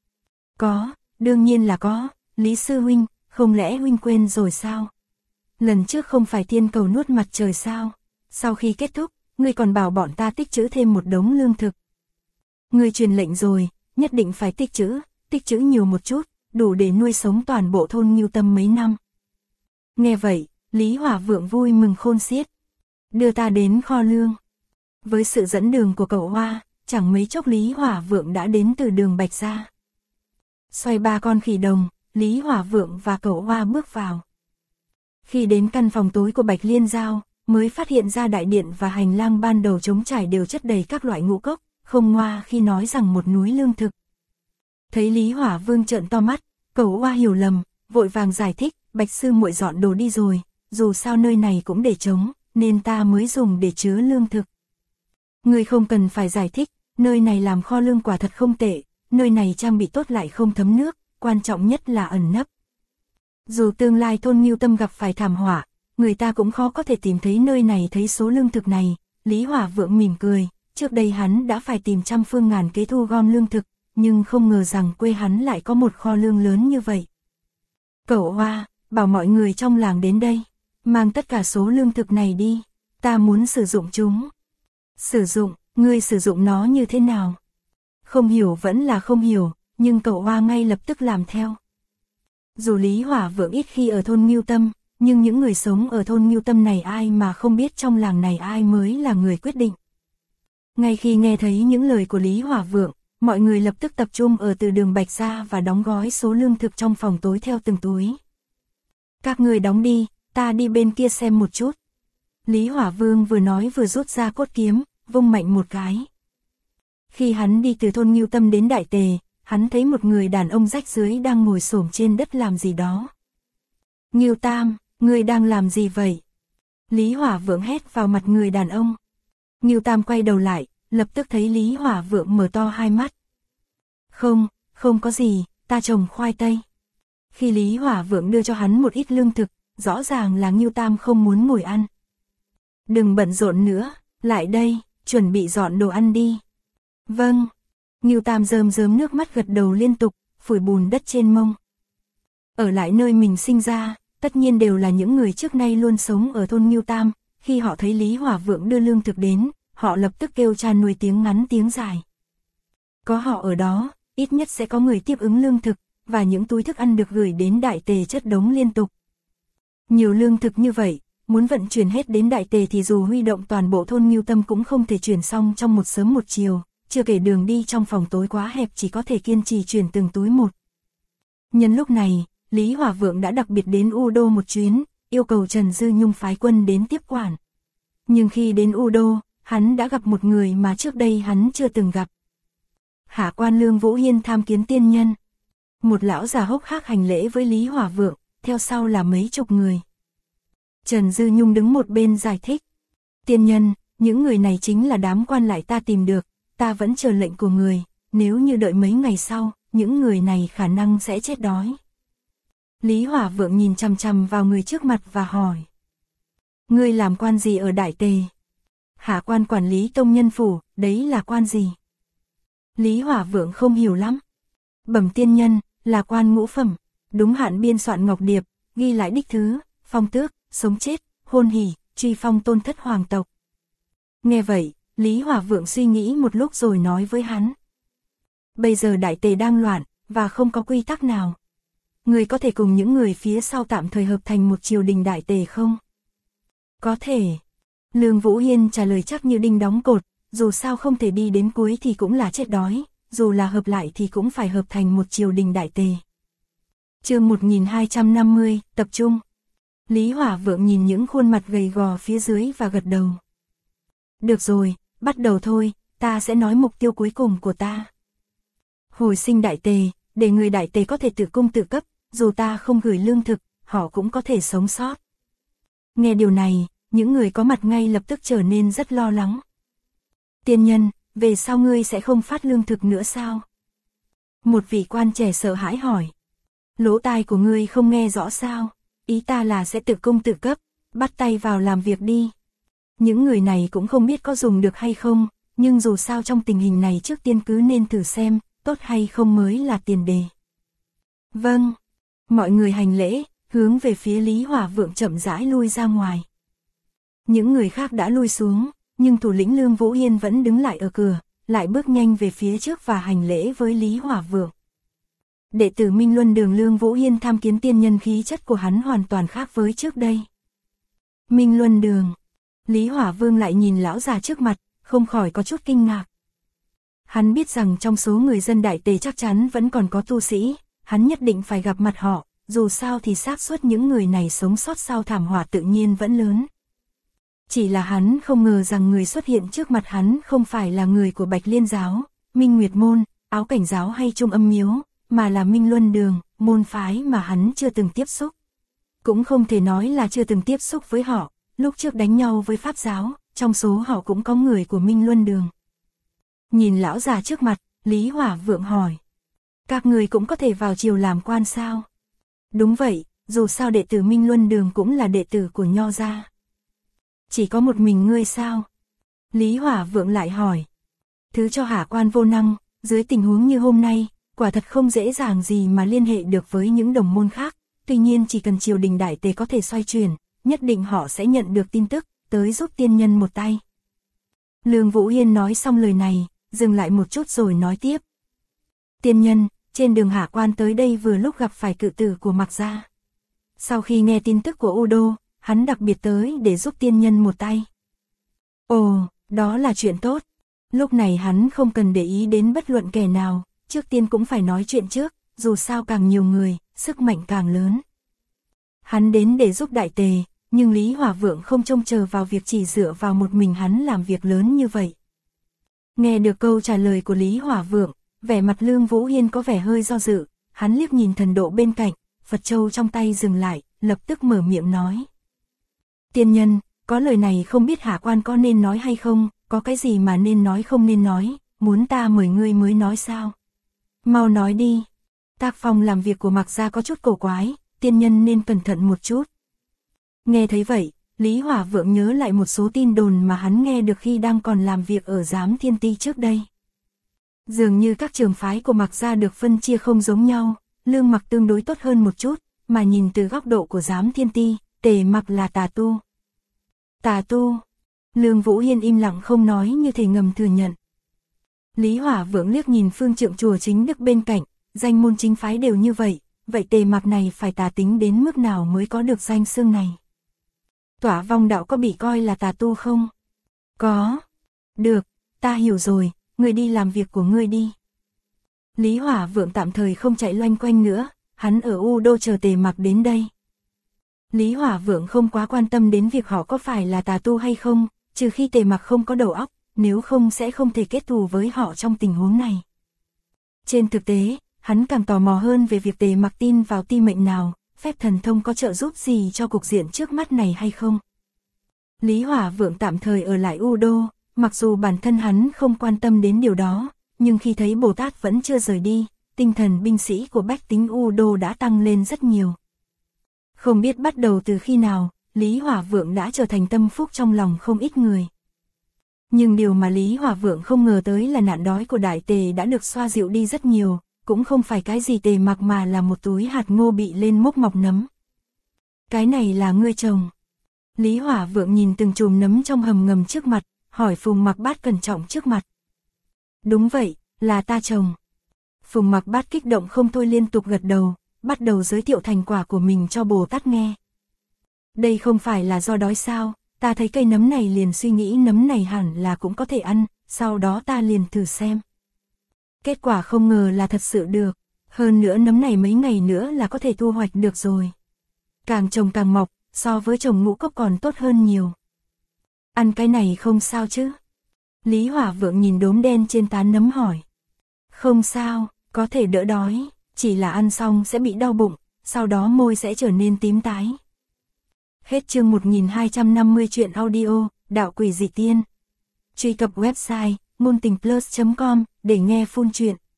Có, đương nhiên là có, Lý sư huynh, không lẽ huynh quên rồi sao? Lần trước không phải tiên cầu nuốt mặt trời sao? Sau khi kết thúc, ngươi còn bảo bọn ta tích trữ thêm một đống lương thực. Ngươi truyền lệnh rồi, nhất định phải tích trữ nhiều một chút, đủ để nuôi sống toàn bộ thôn Ngưu Tâm mấy năm. Nghe vậy, Lý Hỏa Vượng vui mừng khôn xiết. Đưa ta đến kho lương. Với sự dẫn đường của Cẩu Hoa, chẳng mấy chốc Lý Hỏa Vượng đã đến từ đường Bạch gia. Xoay 3 con khỉ đồng, Lý Hỏa Vượng và Cẩu Hoa bước vào. Khi đến căn phòng tối của Bạch Liên Giao, mới phát hiện ra đại điện và hành lang ban đầu trống trải đều chất đầy các loại ngũ cốc, không ngoa khi nói rằng một núi lương thực. Thấy Lý Hỏa Vương trợn to mắt, Cẩu Hoa hiểu lầm, vội vàng giải thích, Bạch sư muội dọn đồ đi rồi, dù sao nơi này cũng để trống, nên ta mới dùng để chứa lương thực. Người không cần phải giải thích, nơi này làm kho lương quả thật không tệ, nơi này trang bị tốt lại không thấm nước, quan trọng nhất là ẩn nấp. Dù tương lai thôn Ngưu Tâm gặp phải thảm họa, người ta cũng khó có thể tìm thấy nơi này. Thấy số lương thực này, Lý Hỏa Vượng mỉm cười, trước đây hắn đã phải tìm trăm phương ngàn kế thu gom lương thực, nhưng không ngờ rằng quê hắn lại có một kho lương lớn như vậy. Cẩu Hoa, bảo mọi người trong làng đến đây, mang tất cả số lương thực này đi, ta muốn sử dụng chúng. Sử dụng, ngươi sử dụng nó như thế nào? Không hiểu vẫn là không hiểu, nhưng Cẩu Hoa ngay lập tức làm theo. Dù Lý Hỏa Vượng ít khi ở thôn Ngưu Tâm, nhưng những người sống ở thôn Ngưu Tâm này ai mà không biết trong làng này ai mới là người quyết định. Ngay khi nghe thấy những lời của Lý Hỏa Vượng, mọi người lập tức tập trung ở từ đường Bạch gia và đóng gói số lương thực trong phòng tối theo từng túi. Các người đóng đi, ta đi bên kia xem một chút. Lý Hỏa Vương vừa nói vừa rút ra cốt kiếm, vung mạnh một cái. Khi hắn đi từ thôn Ngưu Tâm đến Đại Tề, hắn thấy một người đàn ông rách rưới đang ngồi xổm trên đất làm gì đó. Ngưu Tam, ngươi đang làm gì vậy? Lý Hỏa Vượng hét vào mặt người đàn ông. Ngưu Tam quay đầu lại, lập tức thấy Lý Hỏa Vượng mở to hai mắt. Không có gì, ta trồng khoai tây. Khi Lý Hỏa Vượng đưa cho hắn một ít lương thực, rõ ràng là Ngưu Tam không muốn ngồi ăn. Đừng bận rộn nữa, lại đây, chuẩn bị dọn đồ ăn đi. Vâng. Ngưu Tam rơm rớm nước mắt gật đầu liên tục, phủi bùn đất trên mông. Ở lại nơi mình sinh ra, tất nhiên đều là những người trước nay luôn sống ở thôn Ngưu Tam, khi họ thấy Lý Hỏa Vượng đưa lương thực đến, họ lập tức kêu cha nuôi tiếng ngắn tiếng dài. Có họ ở đó, ít nhất sẽ có người tiếp ứng lương thực, và những túi thức ăn được gửi đến Đại Tề chất đống liên tục. Nhiều lương thực như vậy, muốn vận chuyển hết đến Đại Tề thì dù huy động toàn bộ thôn Ngưu Tâm cũng không thể chuyển xong trong một sớm một chiều, chưa kể đường đi trong phòng tối quá hẹp chỉ có thể kiên trì chuyển từng túi một. Nhân lúc này, Lý Hỏa Vượng đã đặc biệt đến U Đô một chuyến, yêu cầu Trần Dư Nhung phái quân đến tiếp quản. Nhưng khi đến U Đô, hắn đã gặp một người mà trước đây hắn chưa từng gặp. Hạ quan Lương Vũ Hiên tham kiến tiên nhân. Một lão già hốc hác hành lễ với Lý Hỏa Vượng, theo sau là mấy chục người. Trần Dư Nhung đứng một bên giải thích. Tiên nhân, những người này chính là đám quan lại ta tìm được, ta vẫn chờ lệnh của người, nếu như đợi mấy ngày sau, những người này khả năng sẽ chết đói. Lý Hỏa Vượng nhìn chằm chằm vào người trước mặt và hỏi. Ngươi làm quan gì ở Đại Tề? Hạ quan quản lý tông nhân phủ, đấy là quan gì? Lý Hỏa Vượng không hiểu lắm. Bẩm tiên nhân, là quan ngũ phẩm, đúng hạn biên soạn ngọc điệp, ghi lại đích thứ, phong tước, sống chết, hôn hỉ, truy phong tôn thất hoàng tộc. Nghe vậy, Lý Hỏa Vượng suy nghĩ một lúc rồi nói với hắn. Bây giờ đại tề đang loạn, và không có quy tắc nào. Người có thể cùng những người phía sau tạm thời hợp thành một triều đình đại tề không? Có thể. Lương Vũ Hiên trả lời chắc như đinh đóng cột, dù sao không thể đi đến cuối thì cũng là chết đói, dù là hợp lại thì cũng phải hợp thành một triều đình đại tề. Chương 1250, tập trung. Lý Hỏa Vượng nhìn những khuôn mặt gầy gò phía dưới và gật đầu. Được rồi, bắt đầu thôi, ta sẽ nói mục tiêu cuối cùng của ta. Hồi sinh đại tề, để người đại tề có thể tự cung tự cấp, dù ta không gửi lương thực, họ cũng có thể sống sót. Nghe điều này, những người có mặt ngay lập tức trở nên rất lo lắng. Tiên nhân, về sau ngươi sẽ không phát lương thực nữa sao? Một vị quan trẻ sợ hãi hỏi. Lỗ tai của ngươi không nghe rõ sao? Ý ta là sẽ tự cung tự cấp, bắt tay vào làm việc đi. Những người này cũng không biết có dùng được hay không, nhưng dù sao trong tình hình này trước tiên cứ nên thử xem, tốt hay không mới là tiền đề. Vâng. Mọi người hành lễ, hướng về phía Lý Hỏa Vượng chậm rãi lui ra ngoài. Những người khác đã lui xuống, nhưng thủ lĩnh Lương Vũ Hiên vẫn đứng lại ở cửa, lại bước nhanh về phía trước và hành lễ với Lý Hỏa Vượng. Đệ tử Minh Luân Đường Lương Vũ Hiên tham kiến tiên nhân, khí chất của hắn hoàn toàn khác với trước đây. Minh Luân Đường. Lý Hỏa Vương lại nhìn lão già trước mặt, không khỏi có chút kinh ngạc. Hắn biết rằng trong số người dân đại tề chắc chắn vẫn còn có tu sĩ, hắn nhất định phải gặp mặt họ, dù sao thì xác suất những người này sống sót sau thảm họa tự nhiên vẫn lớn. Chỉ là hắn không ngờ rằng người xuất hiện trước mặt hắn không phải là người của Bạch Liên Giáo, Minh Nguyệt Môn, Áo Cảnh Giáo hay Trung Âm Miếu, mà là Minh Luân Đường, môn phái mà hắn chưa từng tiếp xúc. Cũng không thể nói là chưa từng tiếp xúc với họ, lúc trước đánh nhau với Pháp Giáo, trong số họ cũng có người của Minh Luân Đường. Nhìn lão già trước mặt, Lý Hỏa Vượng hỏi. Các người cũng có thể vào triều làm quan sao? Đúng vậy, dù sao đệ tử Minh Luân Đường cũng là đệ tử của Nho gia. Chỉ có một mình ngươi sao? Lý Hỏa Vượng lại hỏi. Thứ cho hạ quan vô năng, dưới tình huống như hôm nay, quả thật không dễ dàng gì mà liên hệ được với những đồng môn khác, tuy nhiên chỉ cần triều đình đại tề có thể xoay chuyển, nhất định họ sẽ nhận được tin tức, tới giúp tiên nhân một tay. Lương Vũ Hiên nói xong lời này, dừng lại một chút rồi nói tiếp. Tiên nhân, trên đường hạ quan tới đây vừa lúc gặp phải cự tử của Mạc gia. Sau khi nghe tin tức của U Đô, hắn đặc biệt tới để giúp tiên nhân một tay. Ồ, đó là chuyện tốt. Lúc này hắn không cần để ý đến bất luận kẻ nào, trước tiên cũng phải nói chuyện trước, dù sao càng nhiều người, sức mạnh càng lớn. Hắn đến để giúp đại tề, nhưng Lý Hỏa Vượng không trông chờ vào việc chỉ dựa vào một mình hắn làm việc lớn như vậy. Nghe được câu trả lời của Lý Hỏa Vượng, vẻ mặt Lương Vũ Hiên có vẻ hơi do dự, hắn liếc nhìn thần độ bên cạnh, Phật châu trong tay dừng lại, lập tức mở miệng nói. Tiên nhân, có lời này không biết hạ quan có nên nói hay không, có cái gì mà nên nói không nên nói, muốn ta mời ngươi mới nói sao? Mau nói đi. Tác phong làm việc của Mạc gia có chút cổ quái, tiên nhân nên cẩn thận một chút. Nghe thấy vậy, Lý Hỏa Vượng nhớ lại một số tin đồn mà hắn nghe được khi đang còn làm việc ở Giám Thiên Ti trước đây. Dường như các trường phái của Mạc gia được phân chia không giống nhau, Lương Mặc tương đối tốt hơn một chút, mà nhìn từ góc độ của Giám Thiên Ti, Tề Mặc là tà tu. Tà tu? Lương Vũ Hiên im lặng không nói như thể ngầm thừa nhận. Lý Hỏa Vượng liếc nhìn phương trượng chùa chính đức bên cạnh, danh môn chính phái đều như vậy, vậy Tề Mặc này phải tà tính đến mức nào mới có được danh xưng này? Tỏa Vong đạo có bị coi là tà tu không? Có. Được, ta hiểu rồi, ngươi đi làm việc của ngươi đi. Lý Hỏa Vượng tạm thời không chạy loanh quanh nữa, hắn ở U Đô chờ Tề Mặc đến đây. Lý Hỏa Vượng không quá quan tâm đến việc họ có phải là tà tu hay không, trừ khi Tề Mặc không có đầu óc, nếu không sẽ không thể kết thù với họ trong tình huống này. Trên thực tế, hắn càng tò mò hơn về việc Tề Mặc tin vào ti mệnh nào, phép thần thông có trợ giúp gì cho cục diện trước mắt này hay không. Lý Hỏa Vượng tạm thời ở lại U Đô, mặc dù bản thân hắn không quan tâm đến điều đó, nhưng khi thấy Bồ Tát vẫn chưa rời đi, tinh thần binh sĩ của bách tính U Đô đã tăng lên rất nhiều. Không biết bắt đầu từ khi nào, Lý Hỏa Vượng đã trở thành tâm phúc trong lòng không ít người. Nhưng điều mà Lý Hỏa Vượng không ngờ tới là nạn đói của đại tề đã được xoa dịu đi rất nhiều, cũng không phải cái gì tề mặc mà là một túi hạt ngô bị lên mốc mọc nấm. Cái này là ngươi trồng. Lý Hỏa Vượng nhìn từng chùm nấm trong hầm ngầm trước mặt, hỏi Phùng Mặc Bát cẩn trọng trước mặt. Đúng vậy, là ta trồng. Phùng Mặc Bát kích động không thôi liên tục gật đầu, bắt đầu giới thiệu thành quả của mình cho Bồ Tát nghe. Đây không phải là do đói sao, ta thấy cây nấm này liền suy nghĩ nấm này hẳn là cũng có thể ăn, sau đó ta liền thử xem. Kết quả không ngờ là thật sự được, hơn nữa nấm này mấy ngày nữa là có thể thu hoạch được rồi. Càng trồng càng mọc, so với trồng ngũ cốc còn tốt hơn nhiều. Ăn cái này không sao chứ? Lý Hỏa Vượng nhìn đốm đen trên tán nấm hỏi. Không sao, có thể đỡ đói, chỉ là ăn xong sẽ bị đau bụng, sau đó môi sẽ trở nên tím tái. Hết chương 1250 truyện audio, Đạo Quỷ Dị Tiên. Truy cập website ngôn tình plus.com để nghe full truyện.